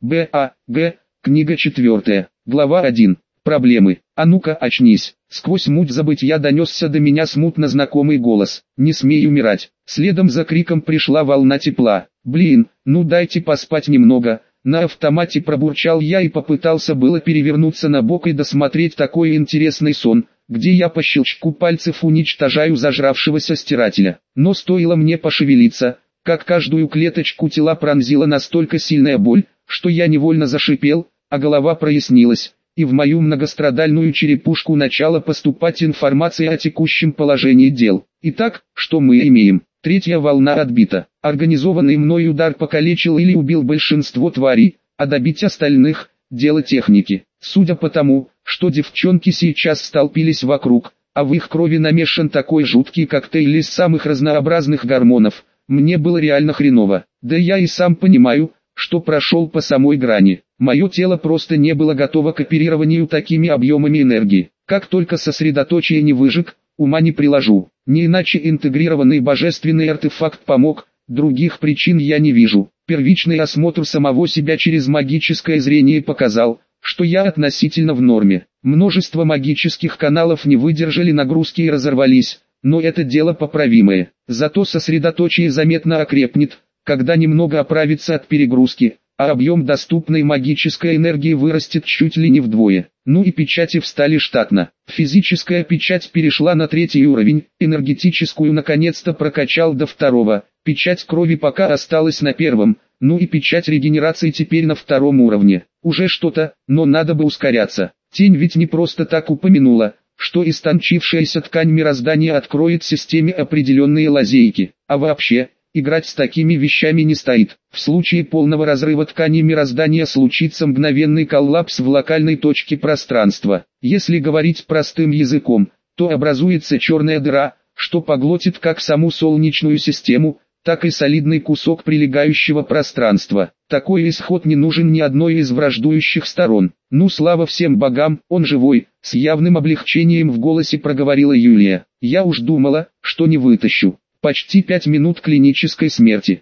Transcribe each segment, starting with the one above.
Г. Книга 4. Глава 1. Проблемы. А ну-ка очнись. Сквозь муть забытья донесся до меня смутно знакомый голос. Не смей умирать. Следом за криком пришла волна тепла. Блин, ну дайте поспать немного. На автомате пробурчал я и попытался было перевернуться на бок и досмотреть такой интересный сон, где я по щелчку пальцев уничтожаю зажравшегося стирателя. Но стоило мне пошевелиться, как каждую клеточку тела пронзила настолько сильная боль, что я невольно зашипел, а голова прояснилась, и в мою многострадальную черепушку начала поступать информация о текущем положении дел. Итак, что мы имеем? Третья волна отбита. Организованный мной удар покалечил или убил большинство тварей, а добить остальных – дело техники. Судя по тому, что девчонки сейчас столпились вокруг, а в их крови намешан такой жуткий коктейль из самых разнообразных гормонов, мне было реально хреново. Да я и сам понимаю, что прошел по самой грани. Мое тело просто не было готово к оперированию такими объемами энергии. Как только сосредоточие не выжег, ума не приложу. Не иначе интегрированный божественный артефакт помог, других причин я не вижу. Первичный осмотр самого себя через магическое зрение показал, что я относительно в норме. Множество магических каналов не выдержали нагрузки и разорвались, но это дело поправимое. Зато сосредоточие заметно окрепнет, когда немного оправится от перегрузки, а объем доступной магической энергии вырастет чуть ли не вдвое. Ну и печати встали штатно. Физическая печать перешла на 3-й уровень, энергетическую наконец-то прокачал до 2-го, печать крови пока осталась на 1-м, ну и печать регенерации теперь на 2-м уровне. Уже что-то, но надо бы ускоряться. Тень ведь не просто так упомянула, что истончившаяся ткань мироздания откроет системе определенные лазейки, а вообще, играть с такими вещами не стоит. В случае полного разрыва ткани мироздания случится мгновенный коллапс в локальной точке пространства. Если говорить простым языком, то образуется черная дыра, что поглотит как саму Солнечную систему, так и солидный кусок прилегающего пространства. Такой исход не нужен ни одной из враждующих сторон. Ну слава всем богам, он живой, с явным облегчением в голосе проговорила Юлия. Я уж думала, что не вытащу. Почти 5 минут клинической смерти.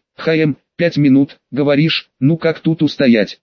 5 минут, говоришь, ну как тут устоять?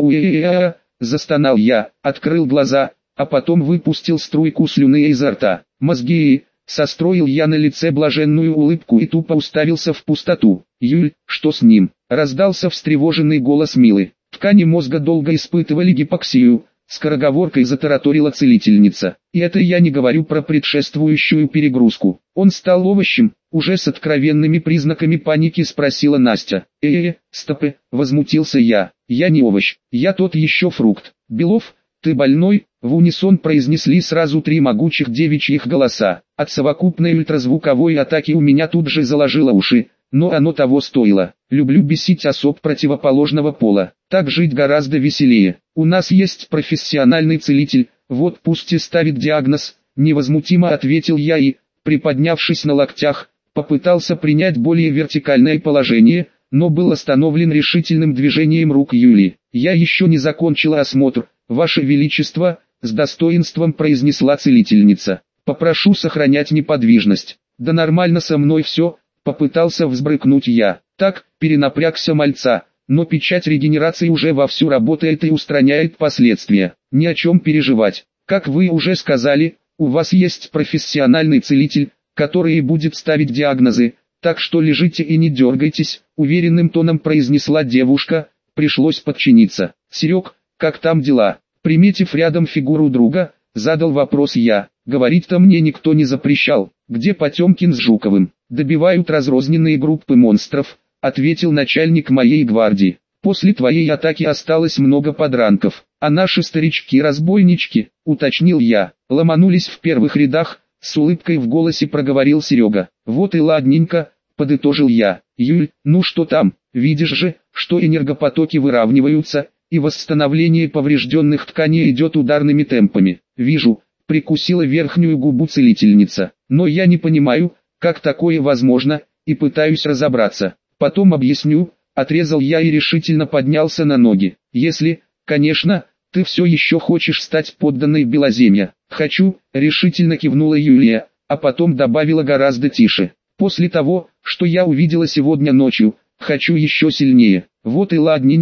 Застонал я, открыл глаза, а потом выпустил струйку слюны изо рта. Мозги, состроил я на лице блаженную улыбку и тупо уставился в пустоту. Юль, что с ним? Раздался встревоженный голос Милы. Ткани мозга долго испытывали гипоксию. Скороговоркой затараторила целительница. И это я не говорю про предшествующую перегрузку. Он стал овощем, уже с откровенными признаками паники спросила Настя. Стопы, возмутился я. Я не овощ, я тот еще фрукт. Белов, ты больной? В унисон произнесли сразу 3 могучих девичьих голоса. От совокупной ультразвуковой атаки у меня тут же заложило уши. Но оно того стоило. Люблю бесить особ противоположного пола. Так жить гораздо веселее. У нас есть профессиональный целитель, вот пусть и ставит диагноз. Невозмутимо ответил я и, приподнявшись на локтях, попытался принять более вертикальное положение, но был остановлен решительным движением рук Юлии. Я еще не закончила осмотр, Ваше Величество, с достоинством произнесла целительница. Попрошу сохранять неподвижность. Да нормально со мной все. Попытался взбрыкнуть я. Так, перенапрягся мальца, но печать регенерации уже вовсю работает и устраняет последствия. Ни о чем переживать. Как вы уже сказали, у вас есть профессиональный целитель, который и будет ставить диагнозы, так что лежите и не дергайтесь, уверенным тоном произнесла девушка, пришлось подчиниться. Серег, как там дела? Приметив рядом фигуру друга, задал вопрос я. Говорить-то мне никто не запрещал. Где Потемкин с Жуковым? Добивают разрозненные группы монстров, ответил начальник моей гвардии. После твоей атаки осталось много подранков, а наши старички-разбойнички, уточнил я, ломанулись в первых рядах, с улыбкой в голосе проговорил Серега. Вот и ладненько, подытожил я. Юль, ну что там, видишь же, что энергопотоки выравниваются, и восстановление поврежденных тканей идет ударными темпами. Вижу, прикусила верхнюю губу целительница, но я не понимаю, как такое возможно, и пытаюсь разобраться. Потом объясню, отрезал я и решительно поднялся на ноги. Если, конечно, ты все еще хочешь стать подданной Белоземья. Хочу, решительно кивнула Юлия, а потом добавила гораздо тише. После того, что я увидела сегодня ночью, хочу еще сильнее. Вот и ладненько,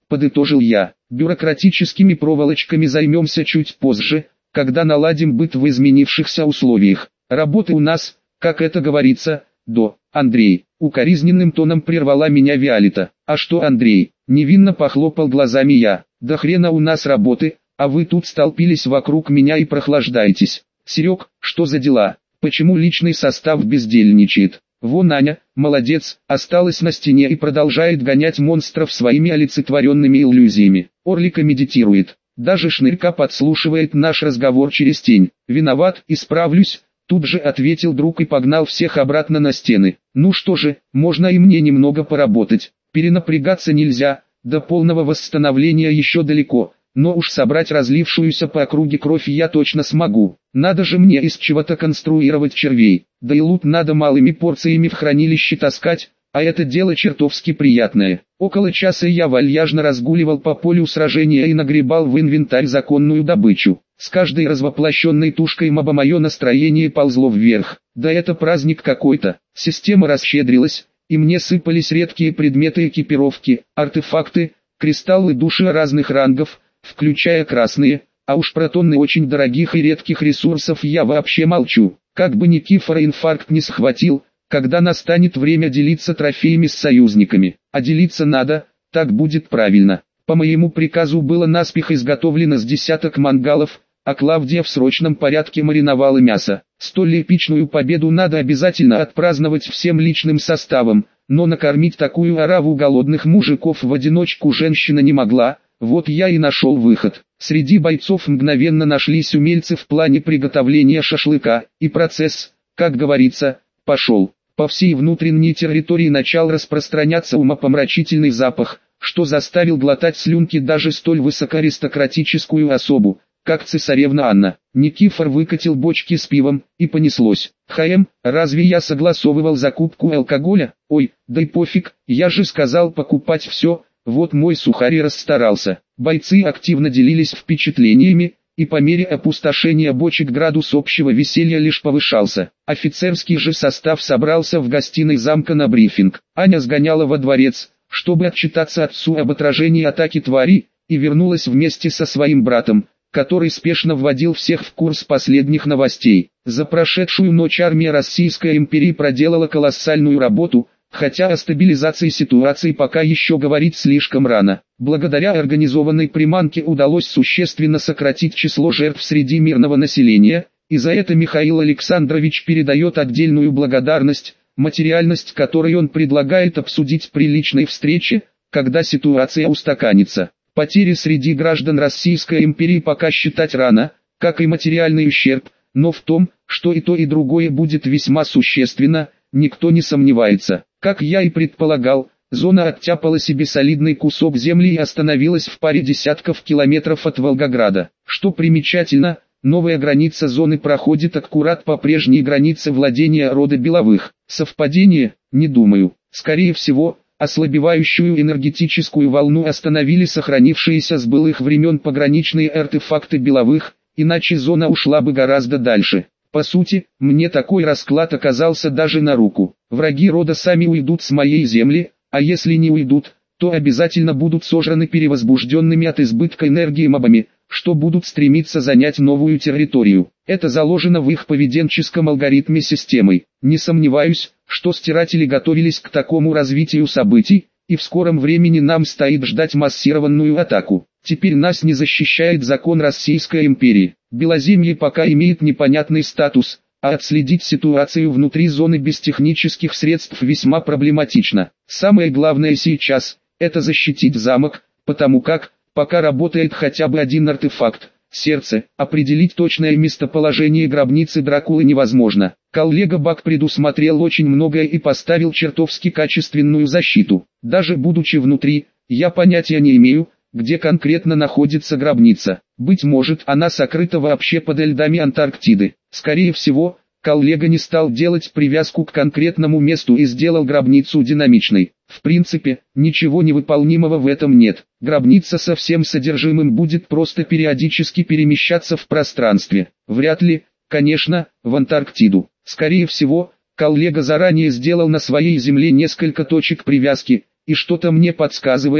подытожил я. Бюрократическими проволочками займемся чуть позже, когда наладим быт в изменившихся условиях. Работы у нас, как это говорится, Андрей, укоризненным тоном прервала меня Виолетта. А что Андрей? Невинно похлопал глазами я. Да хрена у нас работы, а вы тут столпились вокруг меня и прохлаждаетесь. Серег, что за дела? Почему личный состав бездельничает? Вон Аня, молодец, осталась на стене и продолжает гонять монстров своими олицетворенными иллюзиями. Орлика медитирует. Даже Шнырька подслушивает наш разговор через тень. Виноват, исправлюсь. Тут же ответил друг и погнал всех обратно на стены. Ну что же, можно и мне немного поработать. Перенапрягаться нельзя, до полного восстановления еще далеко. Но уж собрать разлившуюся по округе кровь я точно смогу. Надо же мне из чего-то конструировать червей. Да и лут надо малыми порциями в хранилище таскать, а это дело чертовски приятное. Около часа я вальяжно разгуливал по полю сражения и нагребал в инвентарь законную добычу. С каждой развоплощенной тушкой моба мое настроение ползло вверх. Да это праздник какой-то. Система расщедрилась, и мне сыпались редкие предметы экипировки, артефакты, кристаллы души разных рангов, включая красные, а уж про тонны очень дорогих и редких ресурсов я вообще молчу. Как бы Никифора инфаркт не схватил, когда настанет время делиться трофеями с союзниками. А делиться надо, так будет правильно. По моему приказу было наспех изготовлено с десяток мангалов, а Клавдия в срочном порядке мариновала мясо. Столь эпичную победу надо обязательно отпраздновать всем личным составом, но накормить такую ораву голодных мужиков в одиночку женщина не могла. Вот я и нашел выход. Среди бойцов мгновенно нашлись умельцы в плане приготовления шашлыка, и процесс, как говорится, пошел. По всей внутренней территории начал распространяться умопомрачительный запах, что заставил глотать слюнки даже столь высокоаристократическую особу, как цесаревна Анна. Никифор выкатил бочки с пивом, и понеслось. Разве я согласовывал закупку алкоголя? Ой, да и пофиг, я же сказал покупать все. Вот мой сухарь и расстарался. Бойцы активно делились впечатлениями, и по мере опустошения бочек градус общего веселья лишь повышался. Офицерский же состав собрался в гостиной замка на брифинг. Аня сгоняла во дворец, чтобы отчитаться отцу об отражении атаки твари, и вернулась вместе со своим братом, который спешно вводил всех в курс последних новостей. За прошедшую ночь армия Российской империи проделала колоссальную работу, хотя о стабилизации ситуации пока еще говорить слишком рано. Благодаря организованной приманке удалось существенно сократить число жертв среди мирного населения, и за это Михаил Александрович передает отдельную благодарность, материальность которой он предлагает обсудить при личной встрече, когда ситуация устаканится. Потери среди граждан Российской империи пока считать рано, как и материальный ущерб, но в том, что и то и другое будет весьма существенно, никто не сомневается. Как я и предполагал, зона оттяпала себе солидный кусок земли и остановилась в паре десятков километров от Волгограда. Что примечательно, новая граница зоны проходит аккурат по прежней границе владения рода Беловых. Совпадение? Не думаю. Скорее всего, ослабевающую энергетическую волну остановили сохранившиеся с былых времен пограничные артефакты Беловых, иначе зона ушла бы гораздо дальше. По сути, мне такой расклад оказался даже на руку. Враги рода сами уйдут с моей земли, а если не уйдут, то обязательно будут сожраны перевозбужденными от избытка энергии мобами, что будут стремиться занять новую территорию. Это заложено в их поведенческом алгоритме системы. Не сомневаюсь, что стиратели готовились к такому развитию событий, и в скором времени нам стоит ждать массированную атаку. Теперь нас не защищает закон Российской империи. Белоземье пока имеет непонятный статус, а отследить ситуацию внутри зоны без технических средств весьма проблематично. Самое главное сейчас – это защитить замок, потому как, пока работает хотя бы один артефакт, сердце, определить точное местоположение гробницы Дракулы невозможно. Коллега Бак предусмотрел очень многое и поставил чертовски качественную защиту. Даже будучи внутри, я понятия не имею, где конкретно находится гробница. Быть может, она сокрыта вообще под льдами Антарктиды. Скорее всего, коллега не стал делать привязку к конкретному месту и сделал гробницу динамичной. В принципе, ничего невыполнимого в этом нет. Гробница со всем содержимым будет просто периодически перемещаться в пространстве. Вряд ли, конечно, в Антарктиду. Скорее всего, коллега заранее сделал на своей земле несколько точек привязки, и что-то мне подсказывает,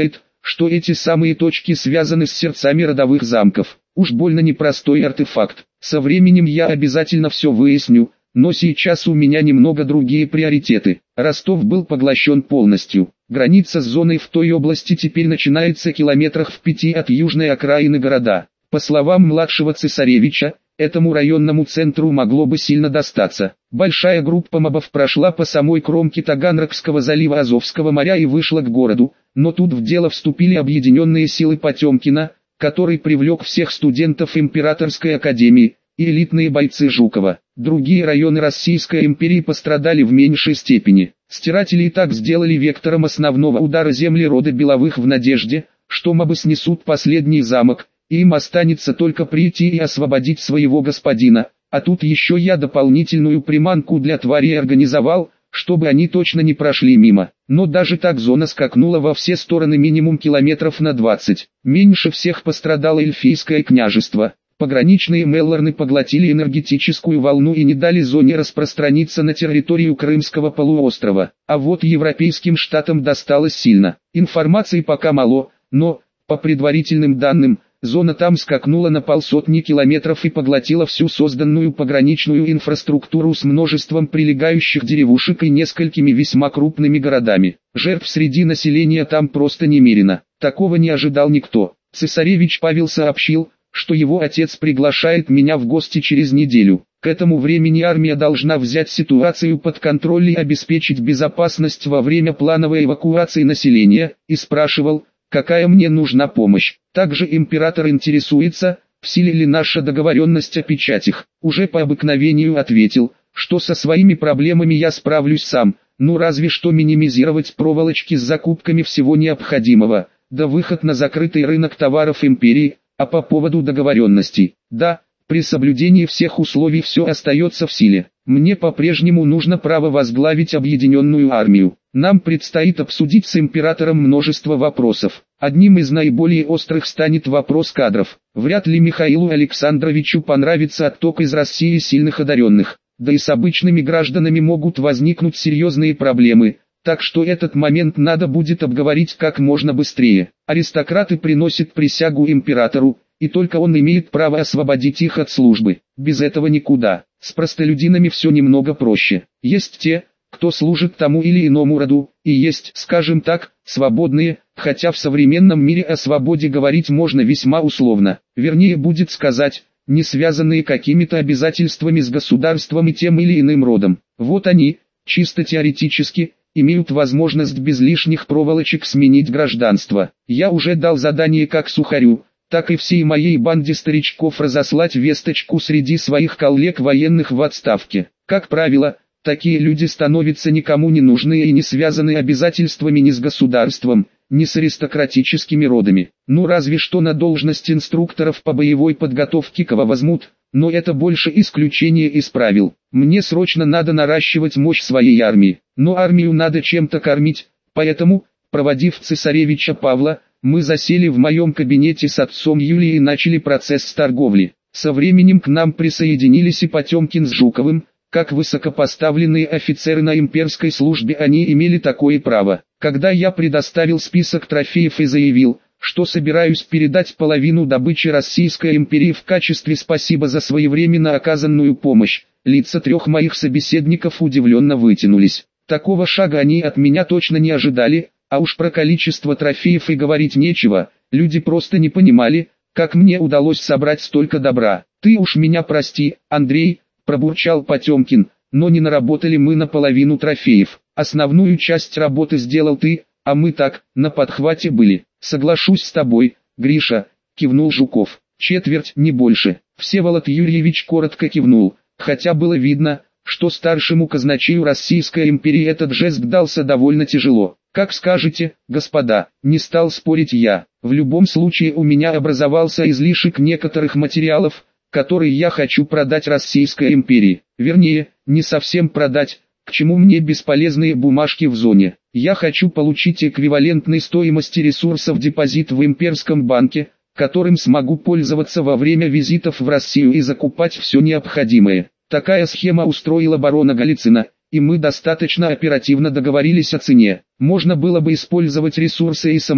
что эти самые точки связаны с сердцами родовых замков. Уж больно непростой артефакт. Со временем я обязательно все выясню, но сейчас у меня немного другие приоритеты. Ростов был поглощен полностью. Граница с зоной в той области теперь начинается километрах в 5 от южной окраины города. По словам младшего цесаревича, этому районному центру могло бы сильно достаться. Большая группа мобов прошла по самой кромке Таганрогского залива Азовского моря и вышла к городу, но тут в дело вступили объединенные силы Потемкина, который привлек всех студентов Императорской академии, и элитные бойцы Жукова. Другие районы Российской империи пострадали в меньшей степени. Стиратели и так сделали вектором основного удара земли рода Беловых в надежде, что мобы снесут последний замок, и им останется только прийти и освободить своего господина. А тут еще я дополнительную приманку для тварей организовал, чтобы они точно не прошли мимо. Но даже так зона скакнула во все стороны минимум километров на 20. Меньше всех пострадало Эльфийское княжество. Пограничные Меллорны поглотили энергетическую волну и не дали зоне распространиться на территорию Крымского полуострова. А вот европейским штатам досталось сильно. Информации пока мало, но, по предварительным данным, зона там скакнула на 500 километров и поглотила всю созданную пограничную инфраструктуру с множеством прилегающих деревушек и несколькими весьма крупными городами. Жертв среди населения там просто немерено. Такого не ожидал никто. Цесаревич Павел сообщил, что его отец приглашает меня в гости через неделю. К этому времени армия должна взять ситуацию под контроль и обеспечить безопасность во время плановой эвакуации населения, и спрашивал, какая мне нужна помощь. Также император интересуется, в силе ли наша договоренность о печатях. Уже по обыкновению ответил, что со своими проблемами я справлюсь сам, ну разве что минимизировать проволочки с закупками всего необходимого, да выход на закрытый рынок товаров империи. А по поводу договоренностей, да, при соблюдении всех условий все остается в силе. Мне по-прежнему нужно право возглавить объединенную армию. Нам предстоит обсудить с императором множество вопросов. Одним из наиболее острых станет вопрос кадров. Вряд ли Михаилу Александровичу понравится отток из России сильных одаренных. Да и с обычными гражданами могут возникнуть серьезные проблемы. Так что этот момент надо будет обговорить как можно быстрее. Аристократы приносят присягу императору, и только он имеет право освободить их от службы. Без этого никуда. С простолюдинами все немного проще. Есть те, кто служит тому или иному роду, и есть, скажем так, свободные, хотя в современном мире о свободе говорить можно весьма условно. Вернее будет сказать, не связанные какими-то обязательствами с государством и тем или иным родом. Вот они, чисто теоретически, имеют возможность без лишних проволочек сменить гражданство. Я уже дал задание как Сухарю, так и всей моей банде старичков разослать весточку среди своих коллег военных в отставке. Как правило, такие люди становятся никому не нужны и не связаны обязательствами ни с государством, ни с аристократическими родами. Ну разве что на должность инструкторов по боевой подготовке кого возьмут, но это больше исключение из правил. Мне срочно надо наращивать мощь своей армии, но армию надо чем-то кормить, поэтому, проводив цесаревича Павла, мы засели в моем кабинете с отцом Юлии и начали процесс торговли. Со временем к нам присоединились и Потемкин с Жуковым. Как высокопоставленные офицеры на имперской службе они имели такое право. Когда я предоставил список трофеев и заявил, что собираюсь передать половину добычи Российской империи в качестве спасибо за своевременно оказанную помощь, лица трех моих собеседников удивленно вытянулись. Такого шага они от меня точно не ожидали, а уж про количество трофеев и говорить нечего, люди просто не понимали, как мне удалось собрать столько добра. «Ты уж меня прости, Андрей», — пробурчал Потемкин, «но не наработали мы наполовину трофеев. Основную часть работы сделал ты, а мы так, на подхвате были». «Соглашусь с тобой, Гриша», — кивнул Жуков. «Четверть, не больше». Всеволод Юрьевич коротко кивнул, хотя было видно, что старшему казначею Российской империи этот жест дался довольно тяжело. «Как скажете, господа», — не стал спорить я. «В любом случае у меня образовался излишек некоторых материалов, которые я хочу продать Российской империи. Вернее, не совсем продать, к чему мне бесполезные бумажки в зоне. Я хочу получить эквивалентной стоимости ресурсов депозит в имперском банке, которым смогу пользоваться во время визитов в Россию и закупать все необходимое». Такая схема устроила барона Голицына, и мы достаточно оперативно договорились о цене. Можно было бы использовать ресурсы и самому,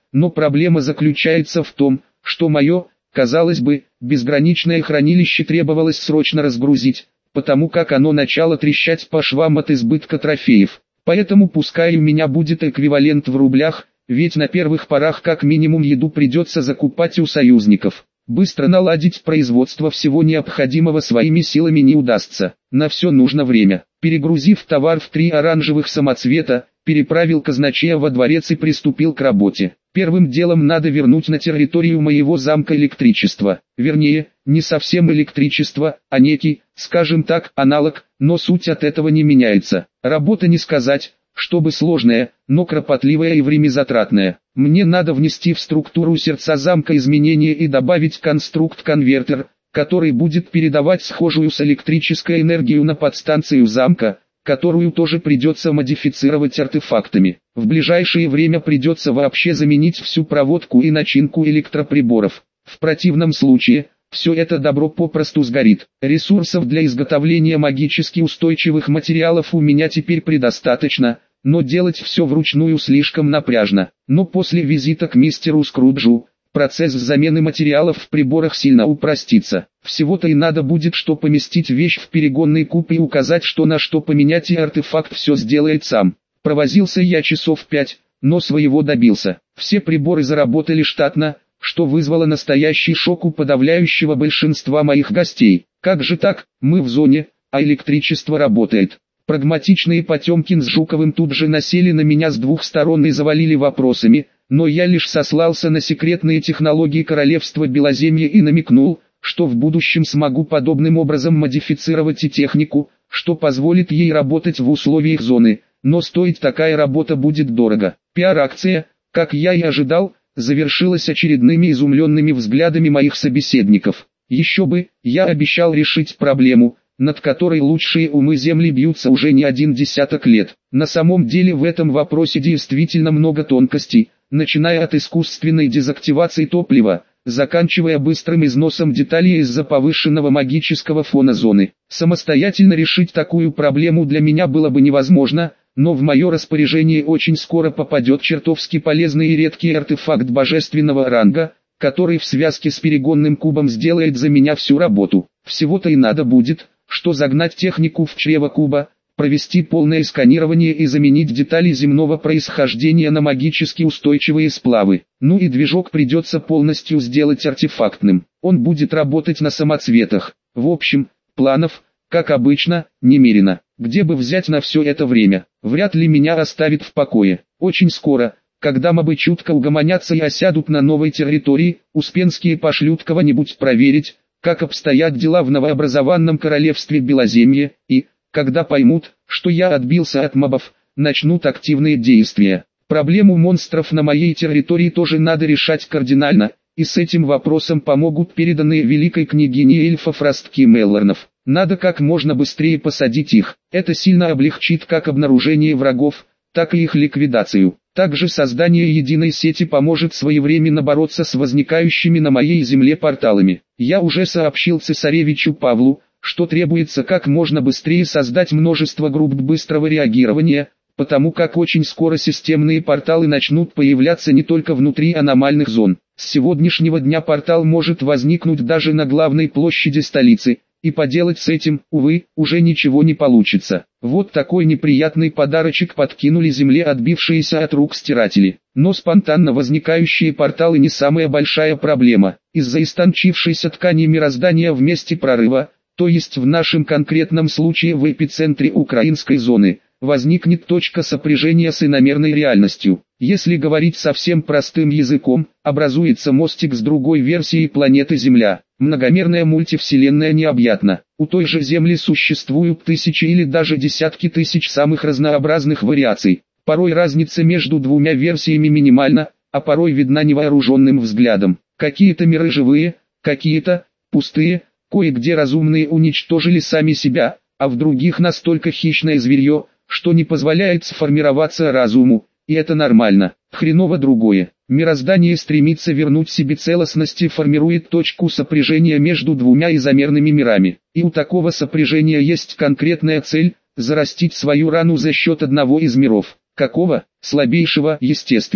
но проблема заключается в том, что мое, казалось бы, безграничное хранилище требовалось срочно разгрузить, потому как оно начало трещать по швам от избытка трофеев. Поэтому пускай у меня будет эквивалент в рублях, ведь на первых порах как минимум еду придется закупать у союзников. Быстро наладить производство всего необходимого своими силами не удастся, на все нужно время. Перегрузив товар в 3 оранжевых самоцвета, переправил казначея во дворец и приступил к работе. Первым делом надо вернуть на территорию моего замка электричество. Вернее, не совсем электричество, а некий, скажем так, аналог, но суть от этого не меняется. Работа не сказать, чтобы сложная, но кропотливая и времязатратная. Мне надо внести в структуру сердца замка изменения и добавить конструкт-конвертер, который будет передавать схожую с электрической энергию на подстанцию замка, которую тоже придется модифицировать артефактами. В ближайшее время придется вообще заменить всю проводку и начинку электроприборов. В противном случае, все это добро попросту сгорит. Ресурсов для изготовления магически устойчивых материалов у меня теперь предостаточно, но делать все вручную слишком напряжно. Но после визита к мистеру Скруджу, процесс замены материалов в приборах сильно упростится. Всего-то и надо будет что поместить вещь в перегонный куб и указать, что на что поменять, и артефакт все сделает сам. Провозился я часов 5, но своего добился. Все приборы заработали штатно, что вызвало настоящий шок у подавляющего большинства моих гостей. Как же так, мы в зоне, а электричество работает? Прагматичные Потемкин с Жуковым тут же насели на меня с двух сторон и завалили вопросами, но я лишь сослался на секретные технологии королевства Белоземья и намекнул, что в будущем смогу подобным образом модифицировать и технику, что позволит ей работать в условиях зоны, но стоить такая работа будет дорого. Пиар-акция, как я и ожидал, завершилась очередными изумленными взглядами моих собеседников. Еще бы, я обещал решить проблему, над которой лучшие умы Земли бьются уже не 10 лет. На самом деле в этом вопросе действительно много тонкостей, начиная от искусственной дезактивации топлива, заканчивая быстрым износом деталей из-за повышенного магического фона зоны. Самостоятельно решить такую проблему для меня было бы невозможно, но в мое распоряжение очень скоро попадет чертовски полезный и редкий артефакт божественного ранга, который в связке с перегонным кубом сделает за меня всю работу. Всего-то и надо будет, что загнать технику в чрево куба, провести полное сканирование и заменить детали земного происхождения на магически устойчивые сплавы. Ну и движок придется полностью сделать артефактным. Он будет работать на самоцветах. В общем, планов, как обычно, немерено. Где бы взять на все это время? Вряд ли меня оставит в покое. Очень скоро, когда мобы чутко угомонятся и осядут на новой территории, Успенские пошлют кого-нибудь проверить, как обстоят дела в новообразованном королевстве Белоземье, и, когда поймут, что я отбился от мобов, начнут активные действия. Проблему монстров на моей территории тоже надо решать кардинально, и с этим вопросом помогут переданные великой княгине эльфов ростки Меллорнов. Надо как можно быстрее посадить их. Это сильно облегчит как обнаружение врагов, так и их ликвидацию. Также создание единой сети поможет своевременно бороться с возникающими на моей земле порталами. Я уже сообщил цесаревичу Павлу, что требуется как можно быстрее создать множество групп быстрого реагирования, потому как очень скоро системные порталы начнут появляться не только внутри аномальных зон. С сегодняшнего дня портал может возникнуть даже на главной площади столицы, и поделать с этим, увы, уже ничего не получится. Вот такой неприятный подарочек подкинули земле отбившиеся от рук стиратели. Но спонтанно возникающие порталы не самая большая проблема. Из-за истончившейся ткани мироздания в месте прорыва, то есть в нашем конкретном случае в эпицентре украинской зоны, возникнет точка сопряжения с иномерной реальностью. Если говорить совсем простым языком, образуется мостик с другой версией планеты Земля. Многомерная мультивселенная необъятна. У той же Земли существуют тысячи или даже десятки тысяч самых разнообразных вариаций. Порой разница между двумя версиями минимальна, а порой видна невооруженным взглядом. Какие-то миры живые, какие-то пустые, кое-где разумные уничтожили сами себя, а в других настолько хищное зверье, что не позволяет сформироваться разуму, и это нормально. Хреново другое. Мироздание стремится вернуть себе целостность и формирует точку сопряжения между двумя изомерными мирами. И у такого сопряжения есть конкретная цель – зарастить свою рану за счет одного из миров. Какого? Слабейшего, естественно.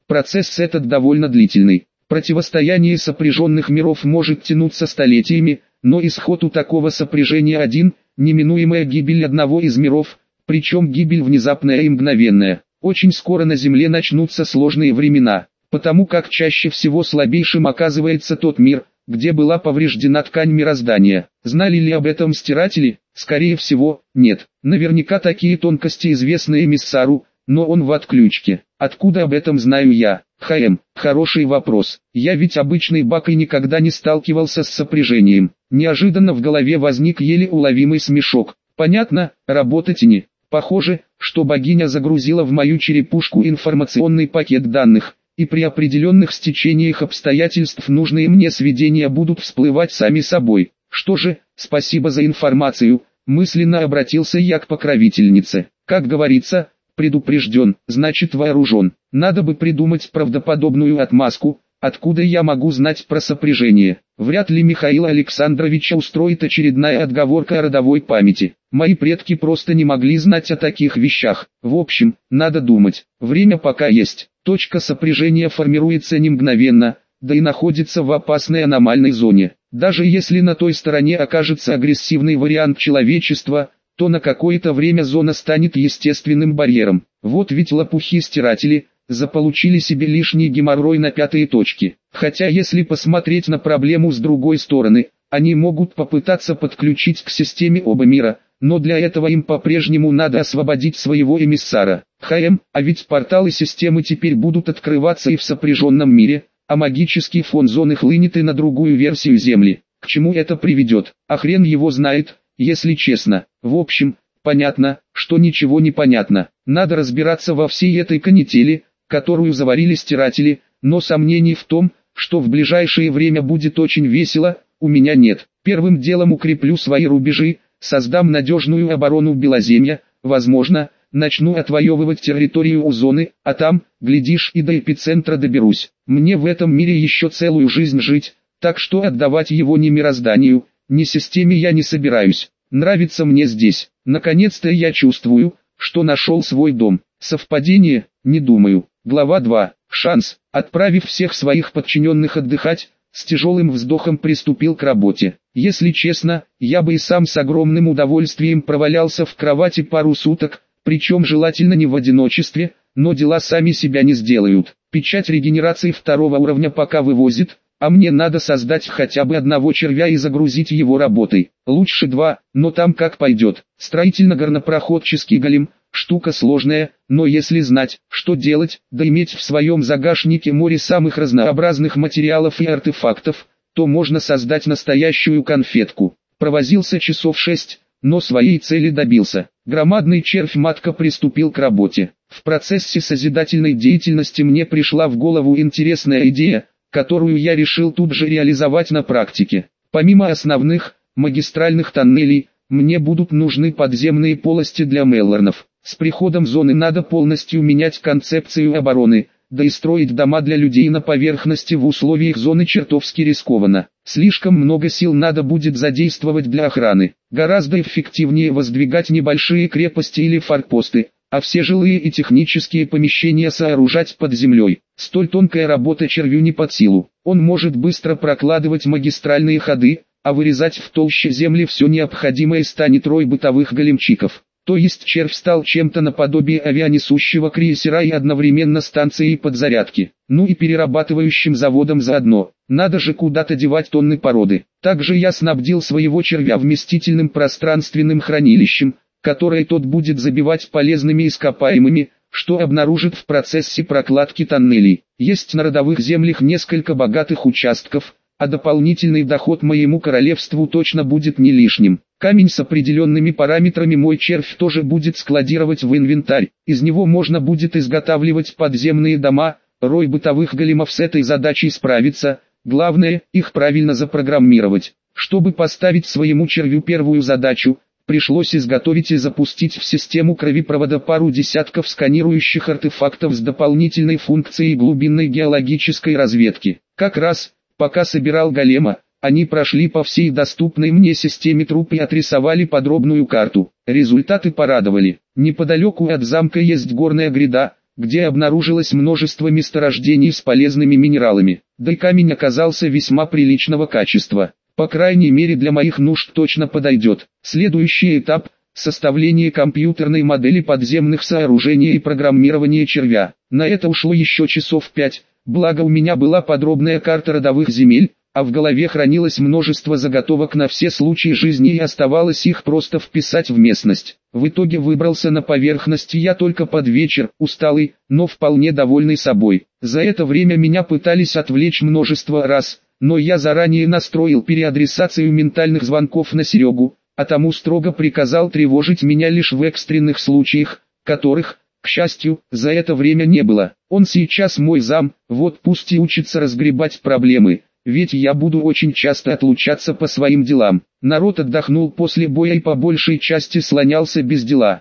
Процесс этот довольно длительный. Противостояние сопряженных миров может тянуться столетиями, но исход у такого сопряжения один – неминуемая гибель одного из миров, причем гибель внезапная и мгновенная. Очень скоро на Земле начнутся сложные времена, потому как чаще всего слабейшим оказывается тот мир, где была повреждена ткань мироздания. Знали ли об этом стиратели? Скорее всего, нет. Наверняка такие тонкости известны эмиссару, но он в отключке. Откуда об этом знаю я? Хороший вопрос. Я ведь обычный бак и никогда не сталкивался с сопряжением. Неожиданно в голове возник еле уловимый смешок. Понятно, работать не. Похоже, что богиня загрузила в мою черепушку информационный пакет данных, и при определенных стечениях обстоятельств нужные мне сведения будут всплывать сами собой. Что же, спасибо за информацию, мысленно обратился я к покровительнице. Как говорится, предупрежден, значит вооружен. Надо бы придумать правдоподобную отмазку, откуда я могу знать про сопряжение. Вряд ли Михаила Александровича устроит очередная отговорка о родовой памяти. Мои предки просто не могли знать о таких вещах. В общем, надо думать. Время пока есть. Точка сопряжения формируется не мгновенно, да и находится в опасной аномальной зоне. Даже если на той стороне окажется агрессивный вариант человечества, то на какое-то время зона станет естественным барьером. Вот ведь лопухи-стиратели заполучили себе лишний геморрой на пятые точки. Хотя если посмотреть на проблему с другой стороны, они могут попытаться подключить к системе оба мира, но для этого им по-прежнему надо освободить своего эмиссара. А ведь порталы системы теперь будут открываться и в сопряженном мире, а магический фон зоны хлынет и на другую версию Земли. К чему это приведет? А хрен его знает, если честно. В общем, понятно, что ничего не понятно. Надо разбираться во всей этой канители, которую заварили стиратели, но сомнений в том, что в ближайшее время будет очень весело, у меня нет. Первым делом укреплю свои рубежи, создам надежную оборону Белоземья, возможно, начну отвоевывать территорию у зоны, а там, глядишь, и до эпицентра доберусь. Мне в этом мире еще целую жизнь жить, так что отдавать его ни мирозданию, ни системе я не собираюсь. Нравится мне здесь. Наконец-то я чувствую, что нашел свой дом. Совпадение? Не думаю. Глава 2. Шанс. Отправив всех своих подчиненных отдыхать, с тяжелым вздохом приступил к работе. Если честно, я бы и сам с огромным удовольствием провалялся в кровати пару суток, причем желательно не в одиночестве, но дела сами себя не сделают. Печать регенерации второго уровня пока вывозит, а мне надо создать хотя бы одного червя и загрузить его работой. Лучше два, но там как пойдет. Строительно-горнопроходческий голем – штука сложная, но если знать, что делать, да иметь в своем загашнике море самых разнообразных материалов и артефактов, то можно создать настоящую конфетку. Провозился часов 6, но своей цели добился. Громадный червь-матка приступил к работе. В процессе созидательной деятельности мне пришла в голову интересная идея, которую я решил тут же реализовать на практике. Помимо основных, магистральных тоннелей, мне будут нужны подземные полости для меллорнов. С приходом зоны надо полностью менять концепцию обороны, да и строить дома для людей на поверхности в условиях зоны чертовски рискованно. Слишком много сил надо будет задействовать для охраны. Гораздо эффективнее воздвигать небольшие крепости или форпосты, а все жилые и технические помещения сооружать под землей. Столь тонкая работа червю не под силу. Он может быстро прокладывать магистральные ходы, а вырезать в толще земли все необходимое станет рой бытовых големчиков. То есть червь стал чем-то наподобие авианесущего крейсера и одновременно станцией подзарядки. Ну и перерабатывающим заводом заодно. Надо же куда-то девать тонны породы. Также я снабдил своего червя вместительным пространственным хранилищем, которое тот будет забивать полезными ископаемыми, что обнаружит в процессе прокладки тоннелей. Есть на родовых землях несколько богатых участков, а дополнительный доход моему королевству точно будет не лишним. Камень с определенными параметрами мой червь тоже будет складировать в инвентарь. Из него можно будет изготавливать подземные дома. Рой бытовых големов с этой задачей справится. Главное, их правильно запрограммировать. Чтобы поставить своему червю первую задачу, пришлось изготовить и запустить в систему кровепровода пару десятков сканирующих артефактов с дополнительной функцией глубинной геологической разведки. Как раз, пока собирал голема, они прошли по всей доступной мне системе труп и отрисовали подробную карту. Результаты порадовали. Неподалеку от замка есть горная гряда, где обнаружилось множество месторождений с полезными минералами. Да и камень оказался весьма приличного качества. По крайней мере для моих нужд точно подойдет. Следующий этап – составление компьютерной модели подземных сооружений и программирование червя. На это ушло еще часов 5, благо у меня была подробная карта родовых земель, а в голове хранилось множество заготовок на все случаи жизни и оставалось их просто вписать в местность. В итоге выбрался на поверхность я только под вечер, усталый, но вполне довольный собой. За это время меня пытались отвлечь множество раз, но я заранее настроил переадресацию ментальных звонков на Серегу, а тому строго приказал тревожить меня лишь в экстренных случаях, которых, к счастью, за это время не было. Он сейчас мой зам, вот пусть и учится разгребать проблемы. Ведь я буду очень часто отлучаться по своим делам. Народ отдохнул после боя и по большей части слонялся без дела.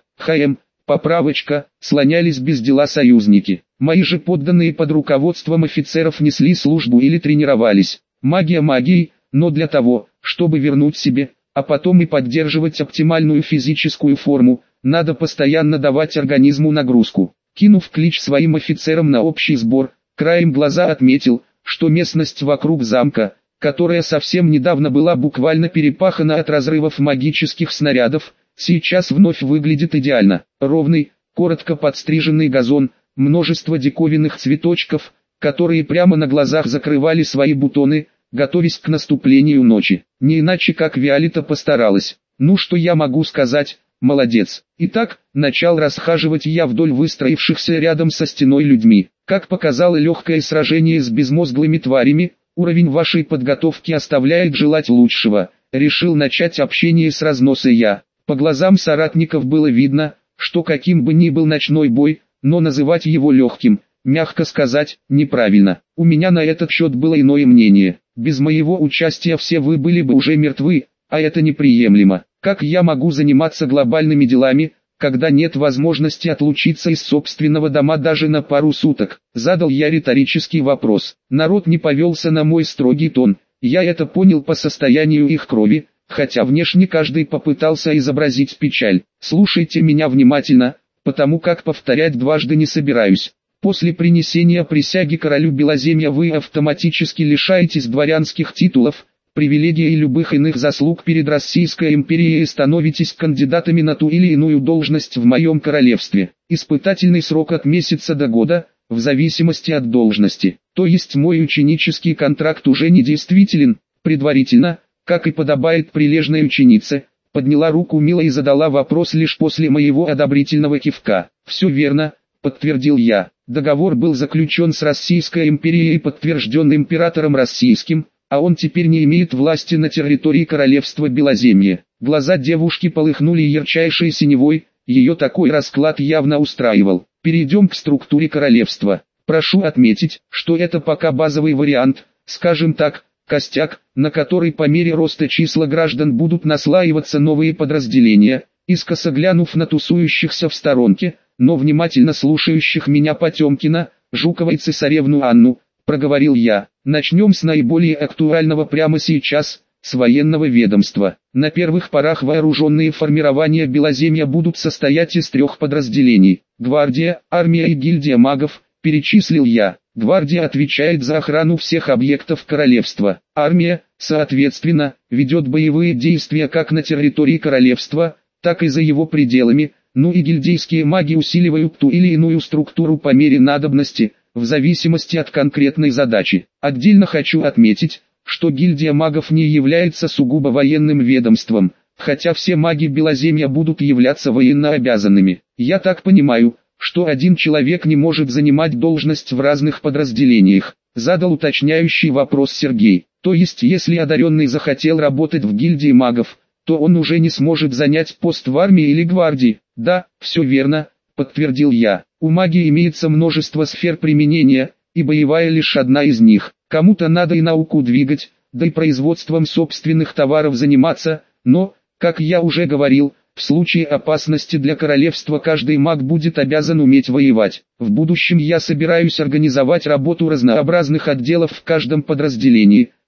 Поправочка, слонялись без дела союзники. Мои же подданные под руководством офицеров несли службу или тренировались. Магия магией, но для того, чтобы вернуть себе, а потом и поддерживать оптимальную физическую форму, надо постоянно давать организму нагрузку. Кинув клич своим офицерам на общий сбор, краем глаза отметил, что местность вокруг замка, которая совсем недавно была буквально перепахана от разрывов магических снарядов, сейчас вновь выглядит идеально. Ровный, коротко подстриженный газон, множество диковинных цветочков, которые прямо на глазах закрывали свои бутоны, готовясь к наступлению ночи. Не иначе как Виолетта постаралась. Ну что я могу сказать, молодец. Итак, начал расхаживать я вдоль выстроившихся рядом со стеной людьми. Как показало легкое сражение с безмозглыми тварями, уровень вашей подготовки оставляет желать лучшего. Решил начать общение с разноса я. По глазам соратников было видно, что каким бы ни был ночной бой, но называть его легким, мягко сказать, неправильно. У меня на этот счет было иное мнение. Без моего участия все вы были бы уже мертвы, а это неприемлемо. Как я могу заниматься глобальными делами, когда нет возможности отлучиться из собственного дома даже на пару суток? Задал я риторический вопрос. Народ не повелся на мой строгий тон. Я это понял по состоянию их крови, хотя внешне каждый попытался изобразить печаль. Слушайте меня внимательно, потому как повторять дважды не собираюсь. После принесения присяги королю Белоземья вы автоматически лишаетесь дворянских титулов, привилегий и любых иных заслуг перед Российской империей и становитесь кандидатами на ту или иную должность в моем королевстве. Испытательный срок от месяца до года, в зависимости от должности. То есть мой ученический контракт уже не действителен, предварительно, как и подобает прилежной ученице. Подняла руку Мила и задала вопрос лишь после моего одобрительного кивка. Все верно, подтвердил я. Договор был заключен с Российской империей и подтвержден императором российским, а он теперь не имеет власти на территории королевства Белоземье. Глаза девушки полыхнули ярчайшей синевой, ее такой расклад явно устраивал. Перейдем к структуре королевства. Прошу отметить, что это пока базовый вариант, скажем так, костяк, на который по мере роста числа граждан будут наслаиваться новые подразделения. Искоса глянув на тусующихся в сторонке, но внимательно слушающих меня Потемкина, Жукова и цесаревну Анну, проговорил я. Начнем с наиболее актуального прямо сейчас, с военного ведомства. На первых порах вооруженные формирования Белоземья будут состоять из 3 подразделений. Гвардия, армия и гильдия магов, перечислил я. Гвардия отвечает за охрану всех объектов королевства. Армия, соответственно, ведет боевые действия как на территории королевства, так и за его пределами. Ну и гильдейские маги усиливают ту или иную структуру по мере надобности, в зависимости от конкретной задачи. Отдельно хочу отметить, что гильдия магов не является сугубо военным ведомством, хотя все маги Белоземья будут являться военнообязанными. Я так понимаю, что один человек не может занимать должность в разных подразделениях. Задал уточняющий вопрос Сергей. То есть если одаренный захотел работать в гильдии магов, то он уже не сможет занять пост в армии или гвардии? Да, все верно, подтвердил я. У магии имеется множество сфер применения, и боевая лишь одна из них. Кому-то надо и науку двигать, да и производством собственных товаров заниматься, но, как я уже говорил, в случае опасности для королевства каждый маг будет обязан уметь воевать. В будущем я собираюсь организовать работу разнообразных отделов в каждом подразделении,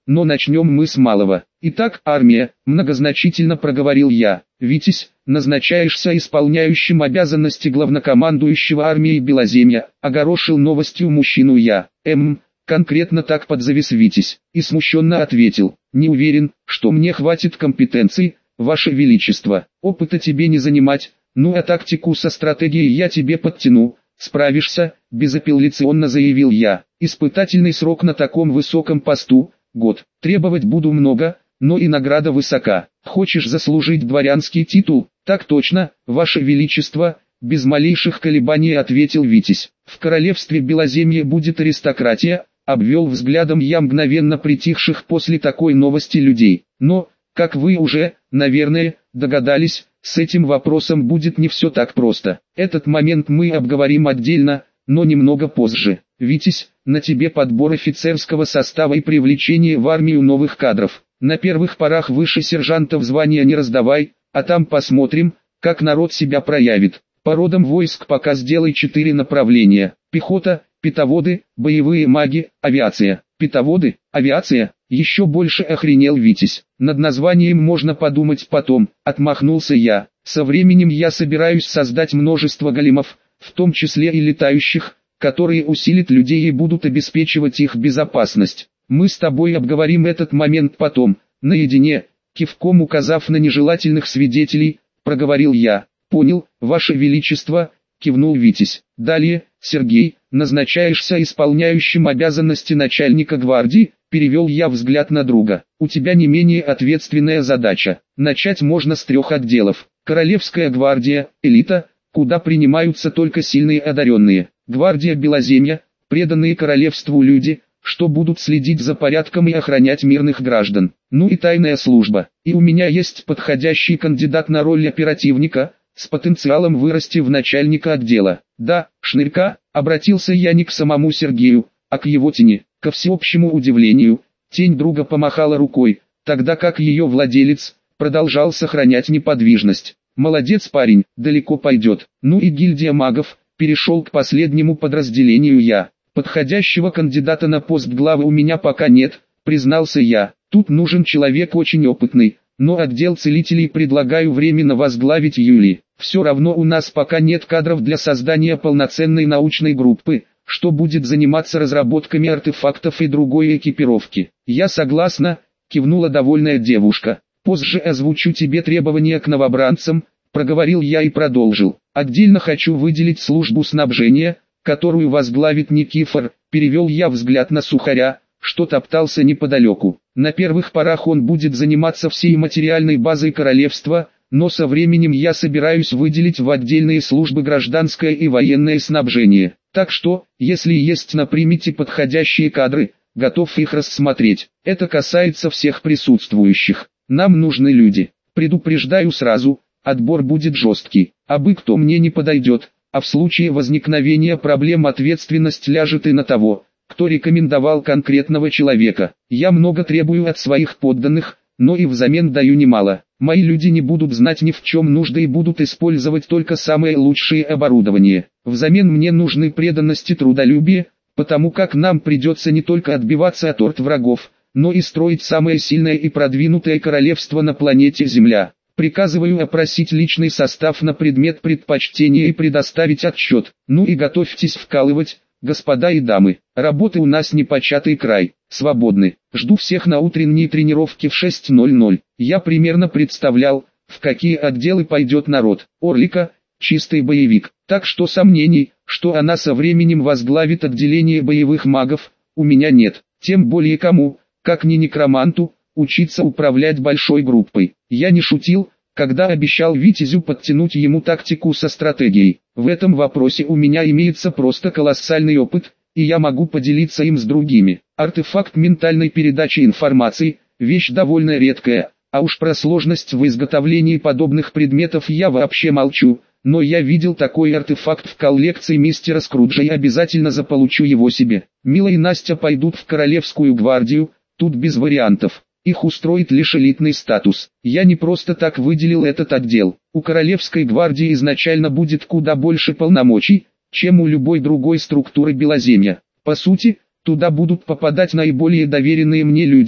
но начнем мы с малого. Итак, армия, многозначительно проговорил я. Витязь, назначаешься исполняющим обязанности главнокомандующего армией Белоземья, огорошил новостью мужчину я. Конкретно так подзавис Витязь, и смущенно ответил: не уверен, что мне хватит компетенций, Ваше Величество, опыта тебе не занимать, ну а тактику со стратегией я тебе подтяну, справишься, безапелляционно заявил я. Испытательный срок на таком высоком посту – год. Требовать буду много, но и награда высока. Хочешь заслужить дворянский титул? Так точно, Ваше Величество, без малейших колебаний ответил Витязь. В королевстве Белоземье будет аристократия, обвел взглядом я мгновенно притихших после такой новости людей. Но, как вы уже, наверное, догадались, с этим вопросом будет не все так просто. Этот момент мы обговорим отдельно, но немного позже. Витязь, на тебе подбор офицерского состава и привлечение в армию новых кадров. На первых порах выше сержантов звания не раздавай, а там посмотрим, как народ себя проявит. По родам войск пока сделай 4 направления: пехота, питоводы, боевые маги, авиация. Питоводы, авиация, еще больше охренел Витязь. Над названием можно подумать потом, отмахнулся я. Со временем я собираюсь создать множество големов, в том числе и летающих, которые усилят людей и будут обеспечивать их безопасность. Мы с тобой обговорим этот момент потом, наедине, кивком указав на нежелательных свидетелей, проговорил я. Понял, Ваше Величество, кивнул Витязь. Далее, Сергей, назначаешься исполняющим обязанности начальника гвардии, перевел я взгляд на друга. У тебя не менее ответственная задача. Начать можно с 3 отделов. Королевская гвардия, элита, куда принимаются только сильные одаренные. Гвардия Белоземья, преданные королевству люди, что будут следить за порядком и охранять мирных граждан. Ну и тайная служба. И у меня есть подходящий кандидат на роль оперативника, с потенциалом вырасти в начальника отдела. Да, Шнырька, обратился я не к самому Сергею, а к его тени. Ко всеобщему удивлению, тень друга помахала рукой, тогда как ее владелец продолжал сохранять неподвижность. Молодец парень, далеко пойдет. Ну и гильдия магов, перешел к последнему подразделению я. Подходящего кандидата на пост главы у меня пока нет, признался я. Тут нужен человек очень опытный, но отдел целителей предлагаю временно возглавить Юли. Все равно у нас пока нет кадров для создания полноценной научной группы, что будет заниматься разработками артефактов и другой экипировки. Я согласна, кивнула довольная девушка. Позже озвучу тебе требования к новобранцам, проговорил я и продолжил. Отдельно хочу выделить службу снабжения, которую возглавит Никифор, перевел я взгляд на Сухаря, что топтался неподалеку. На первых порах он будет заниматься всей материальной базой королевства, но со временем я собираюсь выделить в отдельные службы гражданское и военное снабжение. Так что, если есть на примете подходящие кадры, готов их рассмотреть. Это касается всех присутствующих. Нам нужны люди. Предупреждаю сразу, отбор будет жесткий. Абы кто мне не подойдет, а в случае возникновения проблем ответственность ляжет и на того, кто рекомендовал конкретного человека. Я много требую от своих подданных, но и взамен даю немало. Мои люди не будут знать ни в чем нужды и будут использовать только самое лучшее оборудование. Взамен мне нужны преданность и трудолюбие, потому как нам придется не только отбиваться от орд врагов, но и строить самое сильное и продвинутое королевство на планете Земля. Приказываю опросить личный состав на предмет предпочтения и предоставить отчет. Ну и готовьтесь вкалывать, господа и дамы. Работы у нас непочатый край. Свободны. Жду всех на утренней тренировке в 6:00. Я примерно представлял, в какие отделы пойдет народ. Орлика – чистый боевик. Так что сомнений, что она со временем возглавит отделение боевых магов, у меня нет. Тем более кому, как не некроманту, учиться управлять большой группой. Я не шутил, когда обещал Витязю подтянуть ему тактику со стратегией. В этом вопросе у меня имеется просто колоссальный опыт, и я могу поделиться им с другими. Артефакт ментальной передачи информации – вещь довольно редкая, а уж про сложность в изготовлении подобных предметов я вообще молчу, но я видел такой артефакт в коллекции мистера Скруджа и обязательно заполучу его себе. Мила и Настя пойдут в Королевскую гвардию, тут без вариантов. Их устроит лишь элитный статус. Я не просто так выделил этот отдел. У Королевской гвардии изначально будет куда больше полномочий, чем у любой другой структуры Белоземья. По сути, туда будут попадать наиболее доверенные мне люди,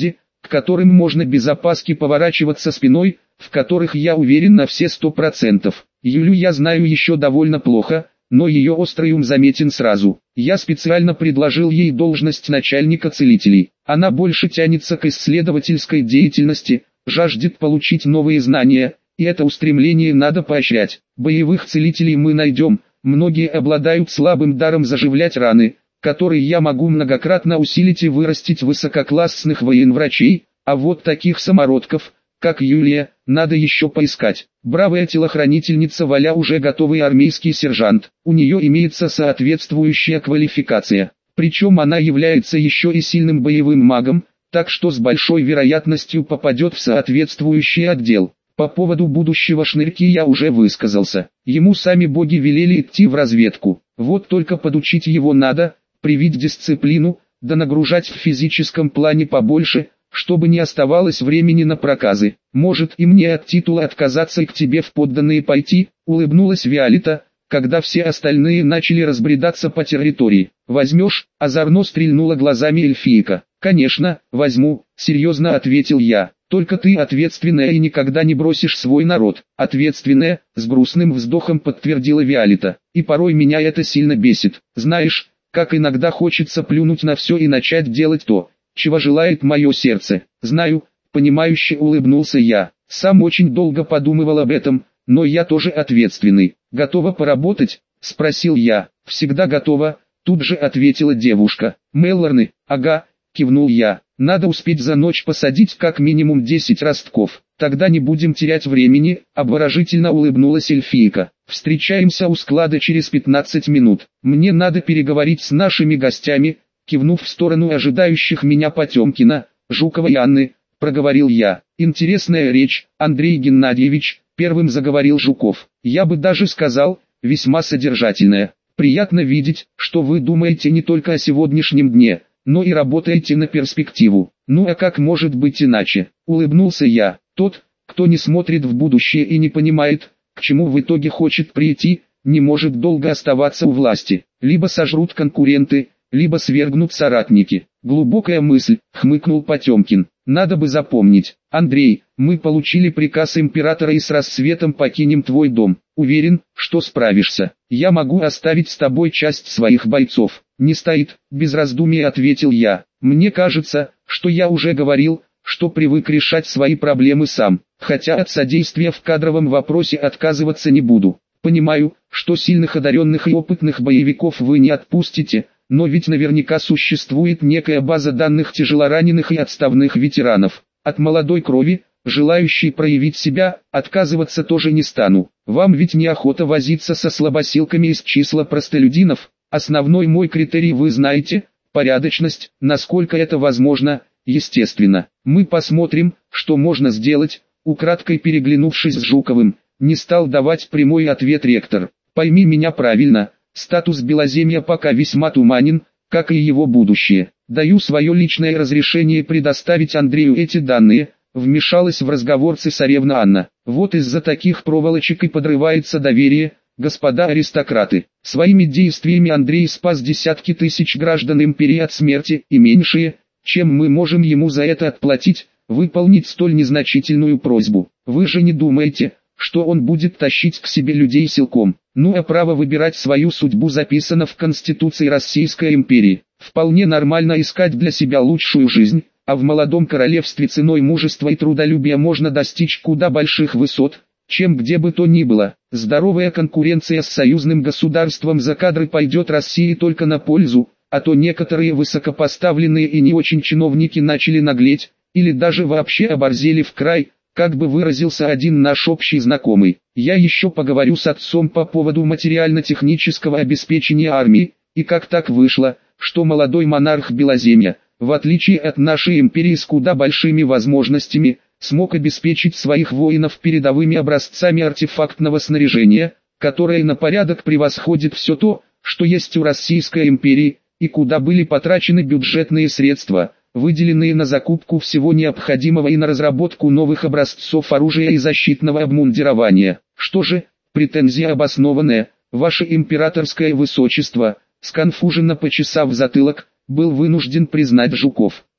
которым можно без опаски поворачиваться спиной, в которых я уверен на все 100%. Юлю я знаю еще довольно плохо, но ее острый ум заметен сразу. Я специально предложил ей должность начальника целителей. Она больше тянется к исследовательской деятельности, жаждет получить новые знания, и это устремление надо поощрять. Боевых целителей мы найдем, многие обладают слабым даром заживлять раны, который я могу многократно усилить и вырастить высококлассных военврачей, а вот таких самородков, как Юлия, надо еще поискать. Бравая телохранительница Валя уже готовый армейский сержант, у нее имеется соответствующая квалификация, причем она является еще и сильным боевым магом, так что с большой вероятностью попадет в соответствующий отдел. По поводу будущего Шнырьки я уже высказался, ему сами боги велели идти в разведку, вот только подучить его надо, привить дисциплину, да нагружать в физическом плане побольше, чтобы не оставалось времени на проказы. Может и мне от титула отказаться и к тебе в подданные пойти, улыбнулась Виолетта, когда все остальные начали разбредаться по территории. Возьмешь, озорно стрельнула глазами эльфийка. Конечно, возьму, серьезно ответил я. Только ты ответственная и никогда не бросишь свой народ. Ответственная, с грустным вздохом подтвердила Виолетта. И порой меня это сильно бесит. Знаешь, как иногда хочется плюнуть на все и начать делать то, чего желает мое сердце. Знаю, понимающе улыбнулся я. Сам очень долго подумывал об этом, но я тоже ответственный. Готова поработать? Спросил я. Всегда готова, тут же ответила девушка. Мелорны, ага, кивнул я. Надо успеть за ночь посадить как минимум 10 ростков. Тогда не будем терять времени, обворожительно улыбнулась эльфийка. Встречаемся у склада через 15 минут. Мне надо переговорить с нашими гостями, кивнув в сторону ожидающих меня Потемкина, Жукова и Анны, проговорил я. Интересная речь, Андрей Геннадьевич, первым заговорил Жуков. Я бы даже сказал, весьма содержательная. Приятно видеть, что вы думаете не только о сегодняшнем дне, но и работаете на перспективу. Ну а как может быть иначе? Улыбнулся я. Тот, кто не смотрит в будущее и не понимает, к чему в итоге хочет прийти, не может долго оставаться у власти. Либо сожрут конкуренты, либо свергнут соратники. Глубокая мысль, хмыкнул Потемкин. Надо бы запомнить. Андрей, мы получили приказ императора и с рассветом покинем твой дом. Уверен, что справишься. Я могу оставить с тобой часть своих бойцов. Не стоит, без раздумий ответил я. Мне кажется, что я уже говорил, что привык решать свои проблемы сам. Хотя от содействия в кадровом вопросе отказываться не буду. Понимаю, что сильных одаренных и опытных боевиков вы не отпустите, но ведь наверняка существует некая база данных тяжелораненых и отставных ветеранов. От молодой крови, желающей проявить себя, отказываться тоже не стану. Вам ведь неохота возиться со слабосилками из числа простолюдинов. Основной мой критерий вы знаете, порядочность, насколько это возможно, естественно. Мы посмотрим, что можно сделать, украдкой переглянувшись с Жуковым, не стал давать прямой ответ ректор. Пойми меня правильно. Статус Белоземья пока весьма туманен, как и его будущее. Даю свое личное разрешение предоставить Андрею эти данные, вмешалась в разговор цесаревна Анна. Вот из-за таких проволочек и подрывается доверие, господа аристократы. Своими действиями Андрей спас десятки тысяч граждан империи от смерти, и меньшее, чем мы можем ему за это отплатить, выполнить столь незначительную просьбу. Вы же не думаете, что он будет тащить к себе людей силком? Ну а право выбирать свою судьбу записано в Конституции Российской империи. Вполне нормально искать для себя лучшую жизнь, а в молодом королевстве ценой мужества и трудолюбия можно достичь куда больших высот, чем где бы то ни было. Здоровая конкуренция с союзным государством за кадры пойдет России только на пользу, а то некоторые высокопоставленные и не очень чиновники начали наглеть, или даже вообще оборзели в край, как бы выразился один наш общий знакомый. Я еще поговорю с отцом по поводу материально-технического обеспечения армии, и как так вышло, что молодой монарх Белоземья, в отличие от нашей империи с куда большими возможностями, смог обеспечить своих воинов передовыми образцами артефактного снаряжения, которое на порядок превосходит все то, что есть у Российской империи, и куда были потрачены бюджетные средства, выделенные на закупку всего необходимого и на разработку новых образцов оружия и защитного обмундирования. Что же, претензия обоснованная, ваше императорское высочество, сконфуженно почесав затылок, был вынужден признать Жуков.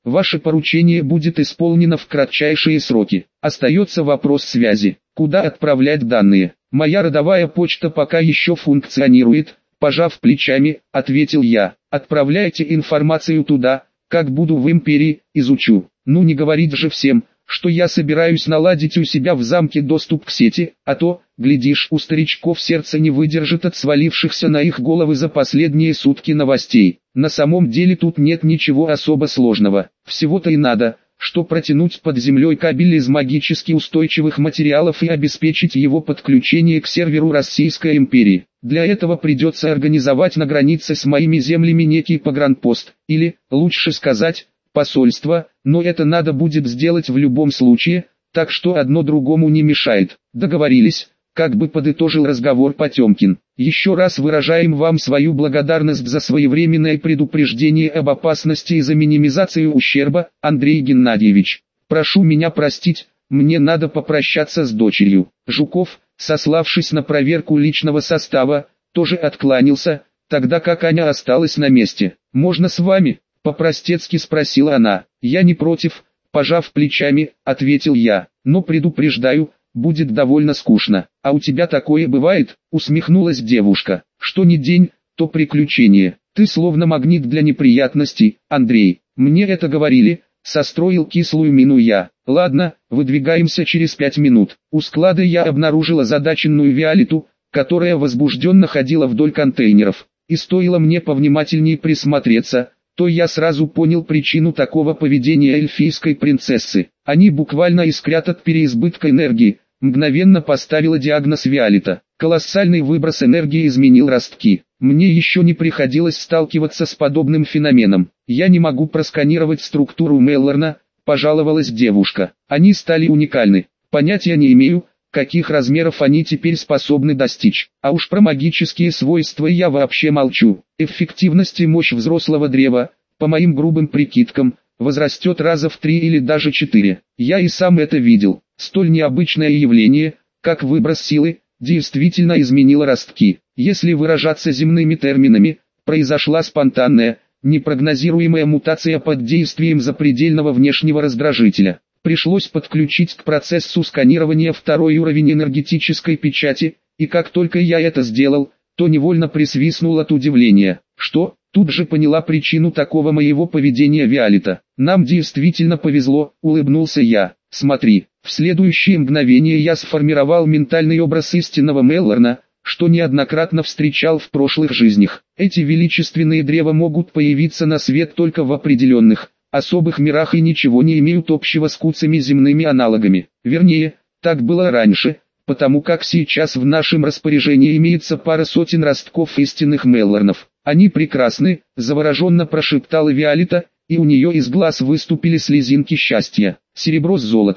Ваше поручение будет исполнено в кратчайшие сроки. Остается вопрос связи. Куда отправлять данные? Моя родовая почта пока еще функционирует, пожав плечами, ответил я. Отправляйте информацию туда, как буду в империи, изучу. Ну не говорить же всем, что я собираюсь наладить у себя в замке доступ к сети, а то, глядишь, у старичков сердце не выдержит от свалившихся на их головы за последние сутки новостей. На самом деле тут нет ничего особо сложного. Всего-то и надо, что протянуть под землей кабель из магически устойчивых материалов и обеспечить его подключение к серверу Российской империи. Для этого придется организовать на границе с моими землями некий погранпост, или, лучше сказать, посольство, но это надо будет сделать в любом случае, так что одно другому не мешает. Договорились, как бы подытожил разговор Потемкин. Еще раз выражаем вам свою благодарность за своевременное предупреждение об опасности и за минимизацию ущерба, Андрей Геннадьевич. Прошу меня простить, мне надо попрощаться с дочерью. Жуков, сославшись на проверку личного состава, тоже откланялся, тогда как Аня осталась на месте. «Можно с вами?» — по-простецки спросила она. «Я не против», — пожав плечами, ответил я. «Но предупреждаю, будет довольно скучно». «А у тебя такое бывает?» — усмехнулась девушка. «Что ни день, то приключение. Ты словно магнит для неприятностей, Андрей. Мне это говорили», — состроил кислую мину я. «Ладно, выдвигаемся через 5 минут». У склада я обнаружил озадаченную Виолетту, которая возбужденно ходила вдоль контейнеров. И стоило мне повнимательнее присмотреться, то я сразу понял причину такого поведения эльфийской принцессы. Они буквально искрят от переизбытка энергии. Мгновенно поставила диагноз Виолетта. Колоссальный выброс энергии изменил ростки. Мне еще не приходилось сталкиваться с подобным феноменом. Я не могу просканировать структуру Меллорна, пожаловалась девушка. Они стали уникальны. Понятия не имею, каких размеров они теперь способны достичь. А уж про магические свойства я вообще молчу. Эффективность и мощь взрослого древа, по моим грубым прикидкам, возрастет раза в 3 или даже 4. Я и сам это видел. Столь необычное явление, как выброс силы, действительно изменило ростки. Если выражаться земными терминами, произошла спонтанная, непрогнозируемая мутация под действием запредельного внешнего раздражителя. Пришлось подключить к процессу сканирования второй уровень энергетической печати, и как только я это сделал, то невольно присвистнул от удивления. Что? Тут же поняла причину такого моего поведения Виолетта. Нам действительно повезло, улыбнулся я. Смотри, в следующее мгновение я сформировал ментальный образ истинного Меллорна, что неоднократно встречал в прошлых жизнях. Эти величественные древа могут появиться на свет только в определенных, особых мирах и ничего не имеют общего с куцами земными аналогами. Вернее, так было раньше, потому как сейчас в нашем распоряжении имеется пара сотен ростков истинных Меллорнов. Они прекрасны, завороженно прошептала Виолетта, и у нее из глаз выступили слезинки счастья. Серебро с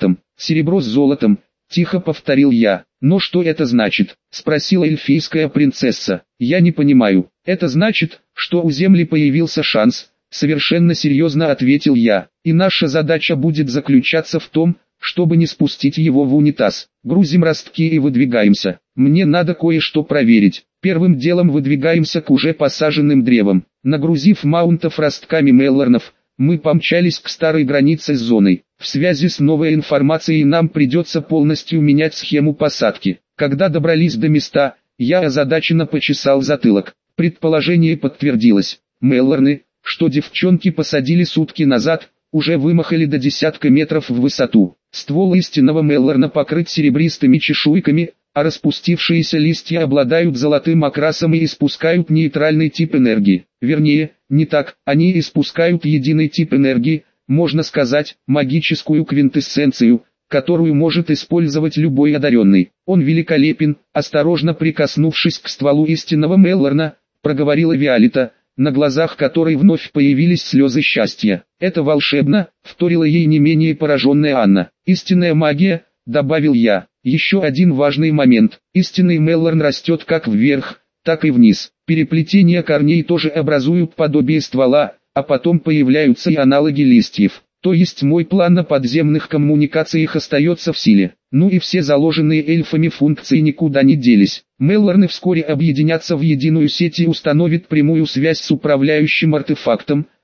золотом, тихо повторил я. Но что это значит? Спросила эльфийская принцесса. Я не понимаю. Это значит, что у Земли появился шанс, совершенно серьезно ответил я. И наша задача будет заключаться в том, чтобы не спустить его в унитаз. Грузим ростки и выдвигаемся. Мне надо кое-что проверить. Первым делом выдвигаемся к уже посаженным древам. Нагрузив маунтов ростками Меллорнов, мы помчались к старой границе с зоной. В связи с новой информацией нам придется полностью менять схему посадки. Когда добрались до места, я озадаченно почесал затылок. Предположение подтвердилось. Меллорны, что девчонки посадили сутки назад, уже вымахали до десятка метров в высоту. Ствол истинного Меллорна покрыт серебристыми чешуйками, а распустившиеся листья обладают золотым окрасом и испускают нейтральный тип энергии. Вернее, не так, они испускают единый тип энергии, можно сказать, магическую квинтэссенцию, которую может использовать любой одаренный. Он великолепен, осторожно прикоснувшись к стволу истинного Меллорна, проговорила Виолетта, на глазах которой вновь появились слезы счастья. «Это волшебно», — вторила ей не менее пораженная Анна. «Истинная магия», — добавил я. Еще один важный момент. Истинный Меллорн растет как вверх, так и вниз. Переплетения корней тоже образуют подобие ствола, а потом появляются и аналоги листьев. То есть мой план на подземных коммуникациях остается в силе. Ну и все заложенные эльфами функции никуда не делись. Меллорны вскоре объединятся в единую сеть и установят прямую связь с управляющим артефактом,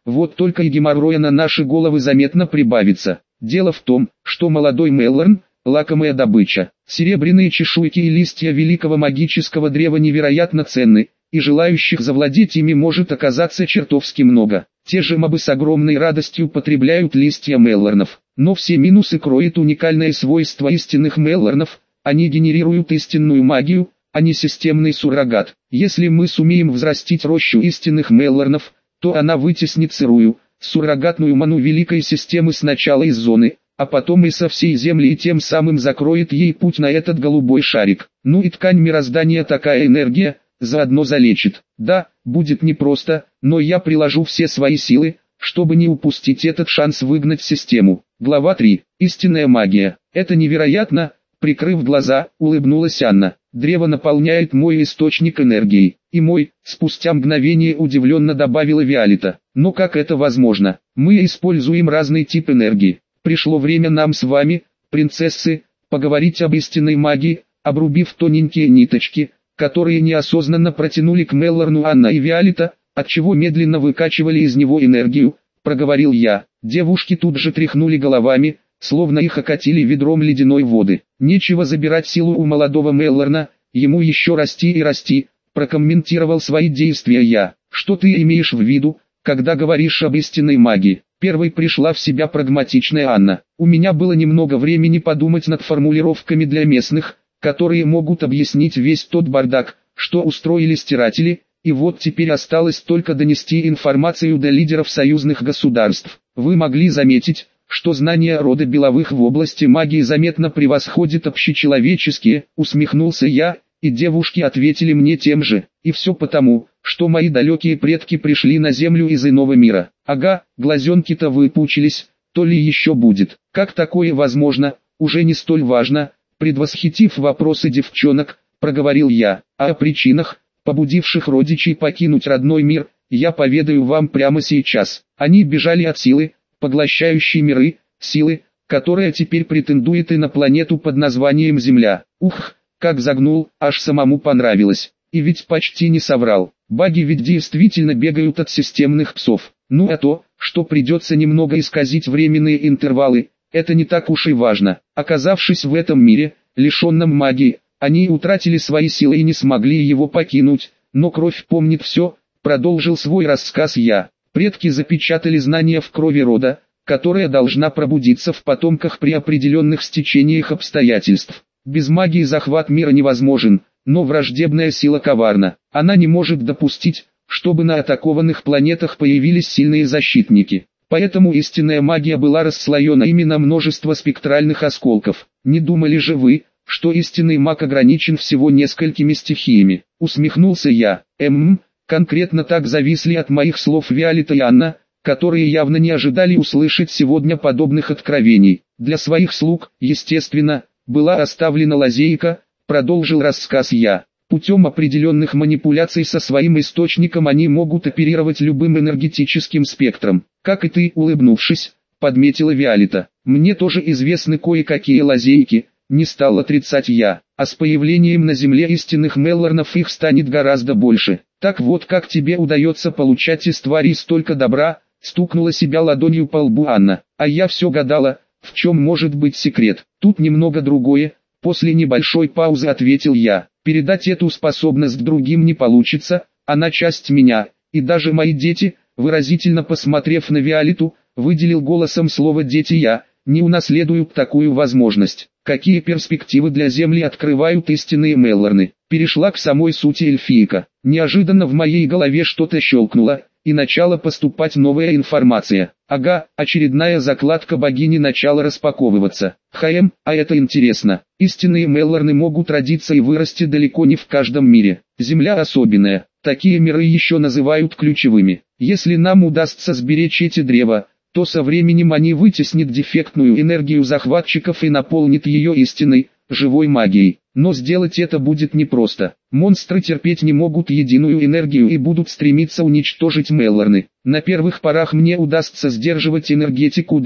вот только и геморроя на наши головы заметно прибавится. Дело в том, что молодой Меллорн – лакомая добыча. Серебряные чешуйки и листья великого магического древа невероятно ценны, и желающих завладеть ими может оказаться чертовски много. Те же мобы с огромной радостью потребляют листья Меллорнов. Но все минусы кроет уникальное свойство истинных Меллорнов, они генерируют истинную магию, а не системный суррогат. Если мы сумеем взрастить рощу истинных Меллорнов, то она вытеснит сырую, суррогатную ману великой системы сначала из зоны, а потом и со всей Земли, и тем самым закроет ей путь на этот голубой шарик. Ну и ткань мироздания такая энергия, заодно залечит. Да, будет непросто, но я приложу все свои силы, чтобы не упустить этот шанс выгнать систему. Глава 3. Истинная магия. Это невероятно, прикрыв глаза, улыбнулась Анна. Древо наполняет мой источник энергии. И мой, спустя мгновение удивленно добавила Виолетта. Но как это возможно? Мы используем разный тип энергии. Пришло время нам с вами, принцессы, поговорить об истинной магии, обрубив тоненькие ниточки, которые неосознанно протянули к Меллорну Анна и Виолетта, отчего медленно выкачивали из него энергию, проговорил я. Девушки тут же тряхнули головами, словно их окатили ведром ледяной воды. Нечего забирать силу у молодого Меллорна, ему еще расти и расти, прокомментировал свои действия я. Что ты имеешь в виду, когда говоришь об истинной магии? Первой пришла в себя прагматичная Анна. У меня было немного времени подумать над формулировками для местных, которые могут объяснить весь тот бардак, что устроили стиратели, и вот теперь осталось только донести информацию до лидеров союзных государств. Вы могли заметить, что знания рода Беловых в области магии заметно превосходит общечеловеческие, усмехнулся я, и девушки ответили мне тем же, и все потому, что мои далекие предки пришли на землю из иного мира. Ага, глазенки-то выпучились, то ли еще будет. Как такое возможно, уже не столь важно, предвосхитив вопросы девчонок, проговорил я. А о причинах, побудивших родичей покинуть родной мир, я поведаю вам прямо сейчас. Они бежали от силы, поглощающей миры, силы, которая теперь претендует и на планету под названием Земля. Ух, как загнул, аж самому понравилось. И ведь почти не соврал. Баги ведь действительно бегают от системных псов. Ну а то, что придется немного исказить временные интервалы, это не так уж и важно. Оказавшись в этом мире, лишенном магии, они утратили свои силы и не смогли его покинуть, но кровь помнит все, продолжил свой рассказ я. Предки запечатали знания в крови рода, которая должна пробудиться в потомках при определенных стечениях обстоятельств. Без магии захват мира невозможен, но враждебная сила коварна. Она не может допустить, чтобы на атакованных планетах появились сильные защитники. Поэтому истинная магия была расслоена именно множество спектральных осколков. Не думали же вы, что истинный маг ограничен всего несколькими стихиями? Усмехнулся я. Конкретно так зависли от моих слов Виолетта и Анна, которые явно не ожидали услышать сегодня подобных откровений. Для своих слуг, естественно, была оставлена лазейка, продолжил рассказ я. Путем определенных манипуляций со своим источником они могут оперировать любым энергетическим спектром. Как и ты, улыбнувшись, подметила Виолетта. Мне тоже известны кое-какие лазейки, не стал отрицать я. А с появлением на Земле истинных Меллорнов их станет гораздо больше. Так вот, как тебе удается получать из тварей столько добра, стукнула себя ладонью по лбу Анна. А я все гадала, в чем может быть секрет. Тут немного другое, после небольшой паузы ответил я. Передать эту способность другим не получится, она часть меня, и даже мои дети, выразительно посмотрев на Виолетту, выделил голосом слово «дети» я, не унаследуют такую возможность. Какие перспективы для Земли открывают истинные Меллорны? Перешла к самой сути эльфийка. Неожиданно в моей голове что-то щелкнуло, и начала поступать новая информация. Ага, очередная закладка богини начала распаковываться. А это интересно. Истинные Меллорны могут родиться и вырасти далеко не в каждом мире. Земля особенная. Такие миры еще называют ключевыми. Если нам удастся сберечь эти древа, то со временем они вытеснят дефектную энергию захватчиков и наполнят ее истинной, живой магией. Но сделать это будет непросто. Монстры терпеть не могут единую энергию и будут стремиться уничтожить Меллорны. На первых порах мне удастся сдерживать энергетику древ,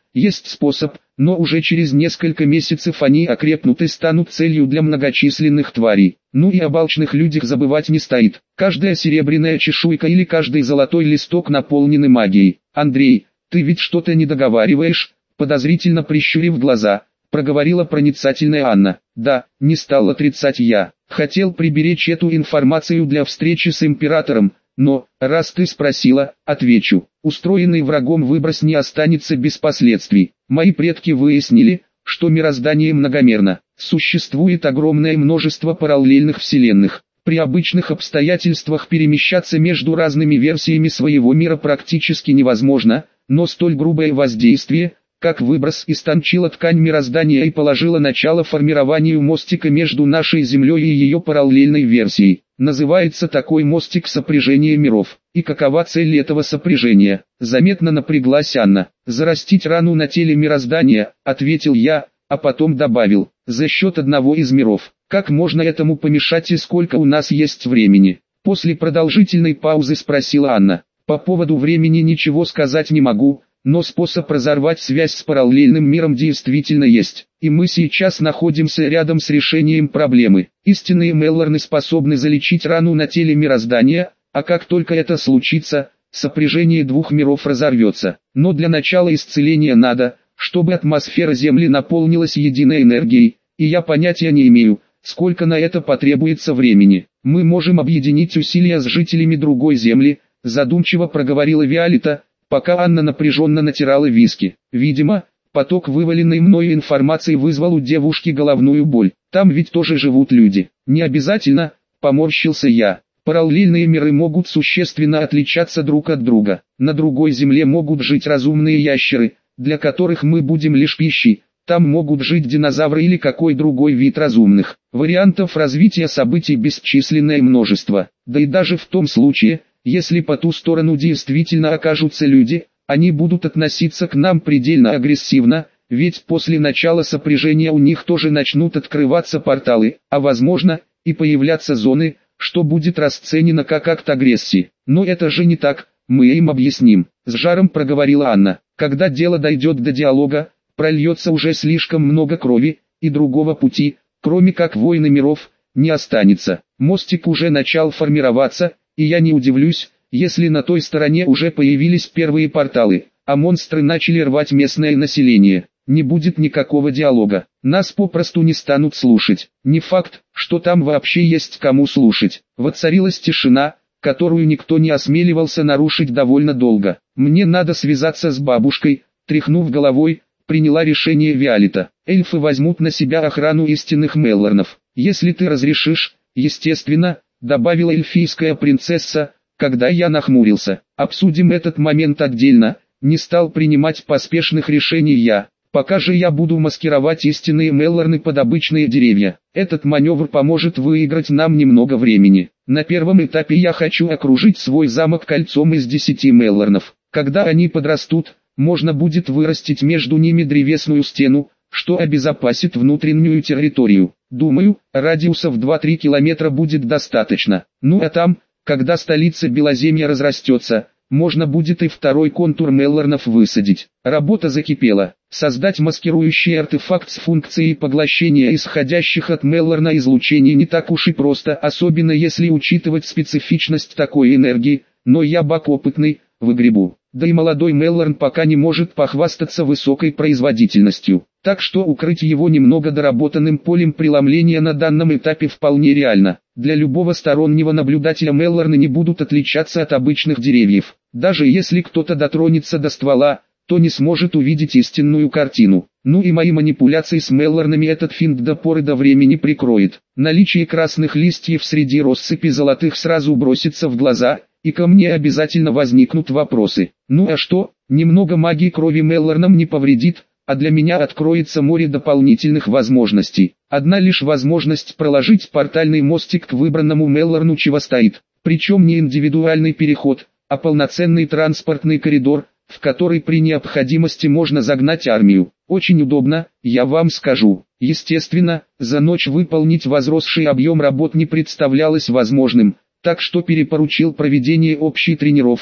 есть способ, но уже через несколько месяцев они окрепнут и станут целью для многочисленных тварей. Ну и об алчных людях забывать не стоит. Каждая серебряная чешуйка или каждый золотой листок наполнены магией. Андрей, ты ведь что-то не договариваешь? Подозрительно прищурив глаза, проговорила проницательная Анна. Да, не стал отрицать я. Хотел приберечь эту информацию для встречи с императором, но, раз ты спросила, отвечу. Устроенный врагом выброс не останется без последствий. Мои предки выяснили, что мироздание многомерно. Существует огромное множество параллельных вселенных. При обычных обстоятельствах перемещаться между разными версиями своего мира практически невозможно, но столь грубое воздействие, как выброс, истончило ткань мироздания и положило начало формированию мостика между нашей Землей и ее параллельной версией. Называется такой мостик сопряжение миров. И какова цель этого сопряжения? Заметно напряглась Анна. Зарастить рану на теле мироздания, ответил я, а потом добавил, за счет одного из миров. Как можно этому помешать и сколько у нас есть времени? После продолжительной паузы спросила Анна. По поводу времени ничего сказать не могу, но способ разорвать связь с параллельным миром действительно есть. И мы сейчас находимся рядом с решением проблемы. Истинные Меллорны способны залечить рану на теле мироздания, а как только это случится, сопряжение двух миров разорвется. Но для начала исцеления надо, чтобы атмосфера Земли наполнилась единой энергией, и я понятия не имею, сколько на это потребуется времени. Мы можем объединить усилия с жителями другой Земли, задумчиво проговорила Виолетта, пока Анна напряженно натирала виски. Видимо, поток вываленной мною информации вызвал у девушки головную боль. Там ведь тоже живут люди. Не обязательно, поморщился я. Параллельные миры могут существенно отличаться друг от друга. На другой Земле могут жить разумные ящеры, для которых мы будем лишь пищей. Там могут жить динозавры или какой другой вид разумных. Вариантов развития событий бесчисленное множество. Да и даже в том случае, если по ту сторону действительно окажутся люди, они будут относиться к нам предельно агрессивно, ведь после начала сопряжения у них тоже начнут открываться порталы, а возможно, и появляться зоны, что будет расценено как акт агрессии. Но это же не так, мы им объясним, с жаром проговорила Анна. Когда дело дойдет до диалога, прольется уже слишком много крови, и другого пути, кроме как войны миров, не останется. Мостик уже начал формироваться, и я не удивлюсь, если на той стороне уже появились первые порталы, а монстры начали рвать местное население. Не будет никакого диалога, нас попросту не станут слушать. Не факт, что там вообще есть кому слушать. Воцарилась тишина, которую никто не осмеливался нарушить довольно долго. Мне надо связаться с бабушкой, тряхнув головой, приняла решение Виолетта. Эльфы возьмут на себя охрану истинных Меллорнов. Если ты разрешишь, естественно, добавила эльфийская принцесса, когда я нахмурился. Обсудим этот момент отдельно, не стал принимать поспешных решений я. Пока же я буду маскировать истинные Меллорны под обычные деревья. Этот маневр поможет выиграть нам немного времени. На первом этапе я хочу окружить свой замок кольцом из 10 Меллорнов. Когда они подрастут, можно будет вырастить между ними древесную стену, что обезопасит внутреннюю территорию. Думаю, радиуса в 2-3 километра будет достаточно. Ну а там, когда столица Белоземья разрастется, можно будет и второй контур Меллорнов высадить. Работа закипела. Создать маскирующий артефакт с функцией поглощения исходящих от Меллорна излучений не так уж и просто, особенно если учитывать специфичность такой энергии, но я бак опытный, выгребу. Да и молодой Меллорн пока не может похвастаться высокой производительностью, так что укрыть его немного доработанным полем преломления на данном этапе вполне реально. Для любого стороннего наблюдателя Меллорны не будут отличаться от обычных деревьев. Даже если кто-то дотронется до ствола, то не сможет увидеть истинную картину. Ну и мои манипуляции с Меллорнами этот финт до поры до времени прикроет. Наличие красных листьев среди россыпи золотых сразу бросится в глаза, и ко мне обязательно возникнут вопросы. Ну а что, немного магии крови Меллорнам не повредит, а для меня откроется море дополнительных возможностей. Одна лишь возможность проложить портальный мостик к выбранному Меллорну чего стоит. Причем не индивидуальный переход, а полноценный транспортный коридор, в который при необходимости можно загнать армию. Очень удобно, я вам скажу. Естественно, за ночь выполнить возросший объем работ не представлялось возможным, так что перепоручил проведение общей тренировки,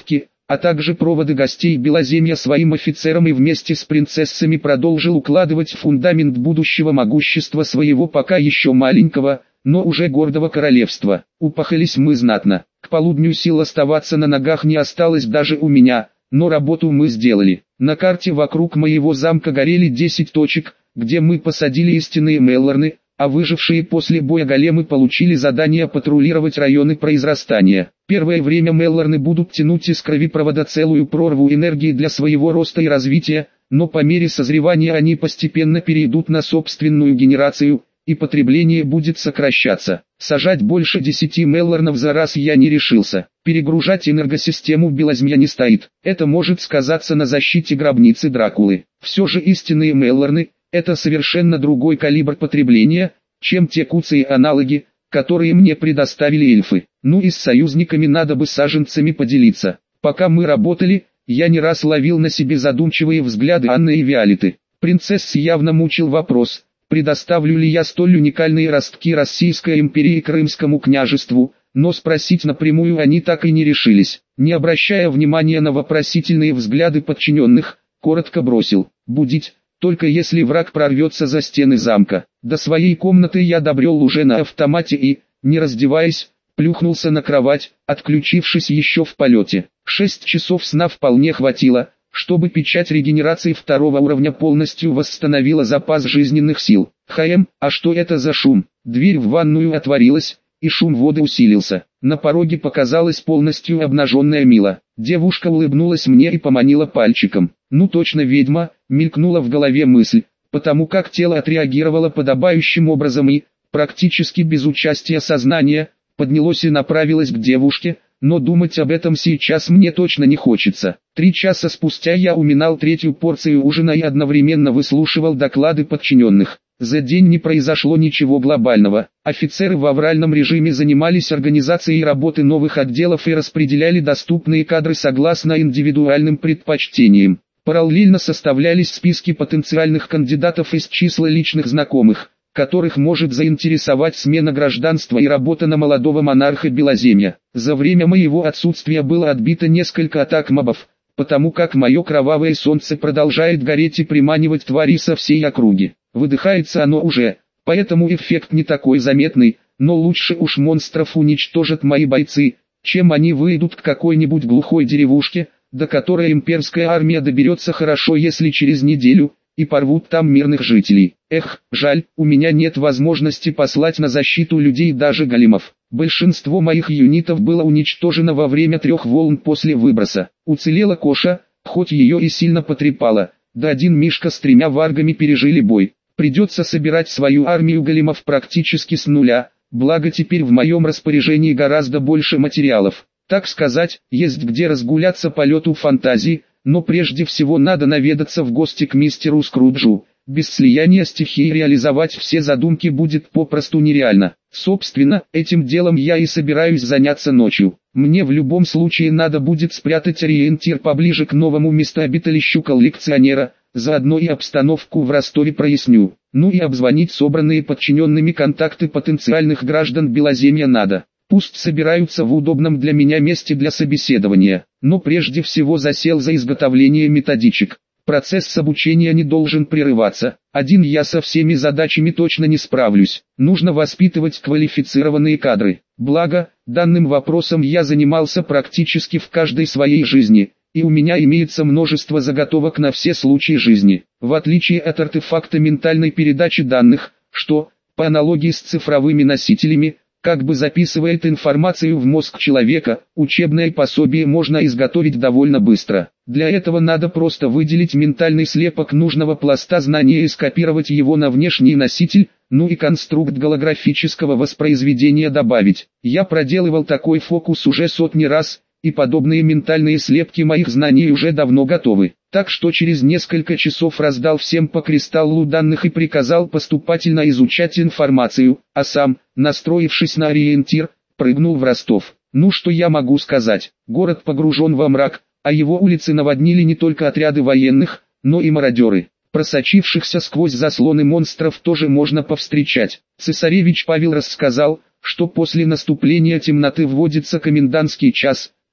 а также проводы гостей Белоземья своим офицерам и вместе с принцессами продолжил укладывать фундамент будущего могущества своего пока еще маленького, но уже гордого королевства. Упахались мы знатно. К полудню сил оставаться на ногах не осталось даже у меня, но работу мы сделали. На карте вокруг моего замка горели 10 точек, где мы посадили истинные Меллорны, а выжившие после боя големы получили задание патрулировать районы произрастания. Первое время Меллорны будут тянуть из кровопровода целую прорву энергии для своего роста и развития, но по мере созревания они постепенно перейдут на собственную генерацию, и потребление будет сокращаться. Сажать больше 10 Меллорнов за раз я не решился. Перегружать энергосистему Белоземья не стоит. Это может сказаться на защите гробницы Дракулы. Все же истинные Меллорны – это совершенно другой калибр потребления, чем те куцые аналоги, которые мне предоставили эльфы. Ну и с союзниками надо бы саженцами поделиться. Пока мы работали, я не раз ловил на себе задумчивые взгляды Анны и Виолетты. Принцесс явно мучил вопрос, предоставлю ли я столь уникальные ростки Российской империи Крымскому княжеству, но спросить напрямую они так и не решились. Не обращая внимания на вопросительные взгляды подчиненных, коротко бросил: «Будить, только если враг прорвется за стены замка». До своей комнаты я добрел уже на автомате и, не раздеваясь, плюхнулся на кровать, отключившись еще в полете. 6 часов сна вполне хватило, чтобы печать регенерации второго уровня полностью восстановила запас жизненных сил. А что это за шум? Дверь в ванную отворилась, и шум воды усилился. На пороге показалась полностью обнаженная Мила. Девушка улыбнулась мне и поманила пальчиком. «Ну точно ведьма», мелькнула в голове мысль, потому как тело отреагировало подобающим образом и, практически без участия сознания, поднялось и направилось к девушке, но думать об этом сейчас мне точно не хочется. 3 часа спустя я уминал 3-ю порцию ужина и одновременно выслушивал доклады подчиненных. За день не произошло ничего глобального. Офицеры в авральном режиме занимались организацией работы новых отделов и распределяли доступные кадры согласно индивидуальным предпочтениям. Параллельно составлялись списки потенциальных кандидатов из числа личных знакомых, которых может заинтересовать смена гражданства и работа на молодого монарха Белоземья. За время моего отсутствия было отбито несколько атак мобов, потому как мое кровавое солнце продолжает гореть и приманивать твари со всей округи. Выдыхается оно уже, поэтому эффект не такой заметный, но лучше уж монстров уничтожат мои бойцы, чем они выйдут к какой-нибудь глухой деревушке, до которой имперская армия доберется хорошо если через неделю, и порвут там мирных жителей. Эх, жаль, у меня нет возможности послать на защиту людей даже големов. Большинство моих юнитов было уничтожено во время 3 волн после выброса. Уцелела Коша, хоть ее и сильно потрепало, да один Мишка с 3 варгами пережили бой. Придется собирать свою армию големов практически с нуля, благо теперь в моем распоряжении гораздо больше материалов. Так сказать, есть где разгуляться полету фантазии, но прежде всего надо наведаться в гости к мистеру Скруджу. Без слияния стихий реализовать все задумки будет попросту нереально. Собственно, этим делом я и собираюсь заняться ночью. Мне в любом случае надо будет спрятать ориентир поближе к новому местообиталищу коллекционера, заодно и обстановку в Ростове проясню. Ну и обзвонить собранные подчиненными контакты потенциальных граждан Белоземья надо. Пусть собираются в удобном для меня месте для собеседования, но прежде всего засел за изготовление методичек. Процесс обучения не должен прерываться. Один я со всеми задачами точно не справлюсь. Нужно воспитывать квалифицированные кадры. Благо, данным вопросом я занимался практически в каждой своей жизни, и у меня имеется множество заготовок на все случаи жизни. В отличие от артефакта ментальной передачи данных, что, по аналогии с цифровыми носителями, как бы записывает информацию в мозг человека, учебное пособие можно изготовить довольно быстро. Для этого надо просто выделить ментальный слепок нужного пласта знания и скопировать его на внешний носитель, ну и конструкт голографического воспроизведения добавить. Я проделывал такой фокус уже сотни раз, и подобные ментальные слепки моих знаний уже давно готовы. Так что через несколько часов раздал всем по кристаллу данных и приказал поступательно изучать информацию, а сам, настроившись на ориентир, прыгнул в Ростов. Ну что я могу сказать, город погружен во мрак, а его улицы наводнили не только отряды военных, но и мародеры. Просочившихся сквозь заслоны монстров тоже можно повстречать. Цесаревич Павел рассказал, что после наступления темноты вводится комендантский час,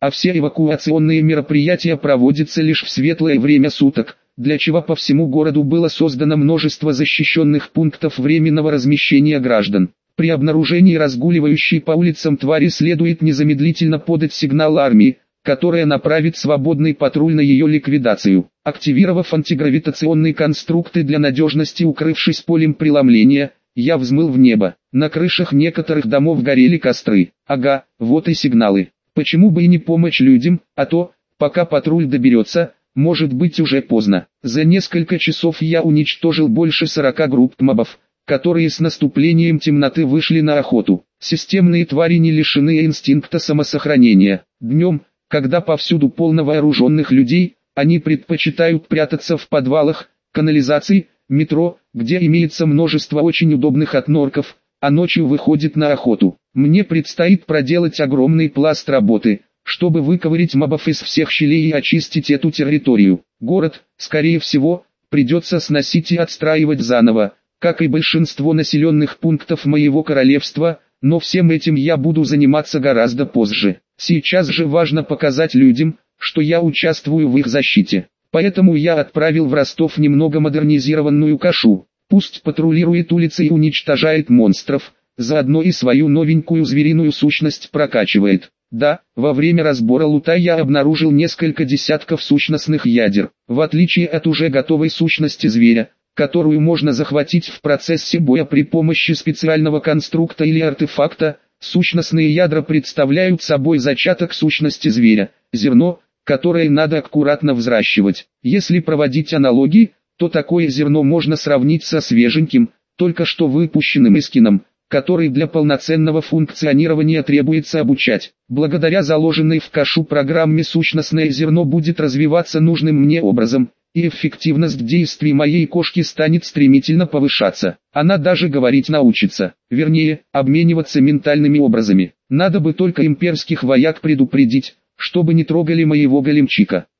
а все эвакуационные мероприятия проводятся лишь в светлое время суток, для чего по всему городу было создано множество защищенных пунктов временного размещения граждан. При обнаружении разгуливающей по улицам твари следует незамедлительно подать сигнал армии, которая направит свободный патруль на ее ликвидацию. Активировав антигравитационные конструкты для надежности, укрывшись полем преломления, я взмыл в небо. На крышах некоторых домов горели костры. Ага, вот и сигналы. Почему бы и не помочь людям, а то, пока патруль доберется, может быть уже поздно. За несколько часов я уничтожил больше 40 групп мобов, которые с наступлением темноты вышли на охоту. Системные твари не лишены инстинкта самосохранения. Днем, когда повсюду полно вооруженных людей, они предпочитают прятаться в подвалах, канализации, метро, где имеется множество очень удобных отнорков, а ночью выходит на охоту. Мне предстоит проделать огромный пласт работы, чтобы выковырять мобов из всех щелей и очистить эту территорию. Город, скорее всего, придется сносить и отстраивать заново, как и большинство населенных пунктов моего королевства, но всем этим я буду заниматься гораздо позже. Сейчас же важно показать людям, что я участвую в их защите. Поэтому я отправил в Ростов немного модернизированную кашу. Пусть патрулирует улицы и уничтожает монстров, заодно и свою новенькую звериную сущность прокачивает. Да, во время разбора лута я обнаружил несколько десятков сущностных ядер. В отличие от уже готовой сущности зверя, которую можно захватить в процессе боя при помощи специального конструкта или артефакта, сущностные ядра представляют собой зачаток сущности зверя, зерно, которое надо аккуратно взращивать. Если проводить аналогии, то такое зерно можно сравнить со свеженьким, только что выпущенным эскином, который для полноценного функционирования требуется обучать. Благодаря заложенной в кашу программе сущностное зерно будет развиваться нужным мне образом, и эффективность действий моей кошки станет стремительно повышаться. Она даже говорить научится, вернее, обмениваться ментальными образами. Надо бы только имперских вояк предупредить, чтобы не трогали моего големчика.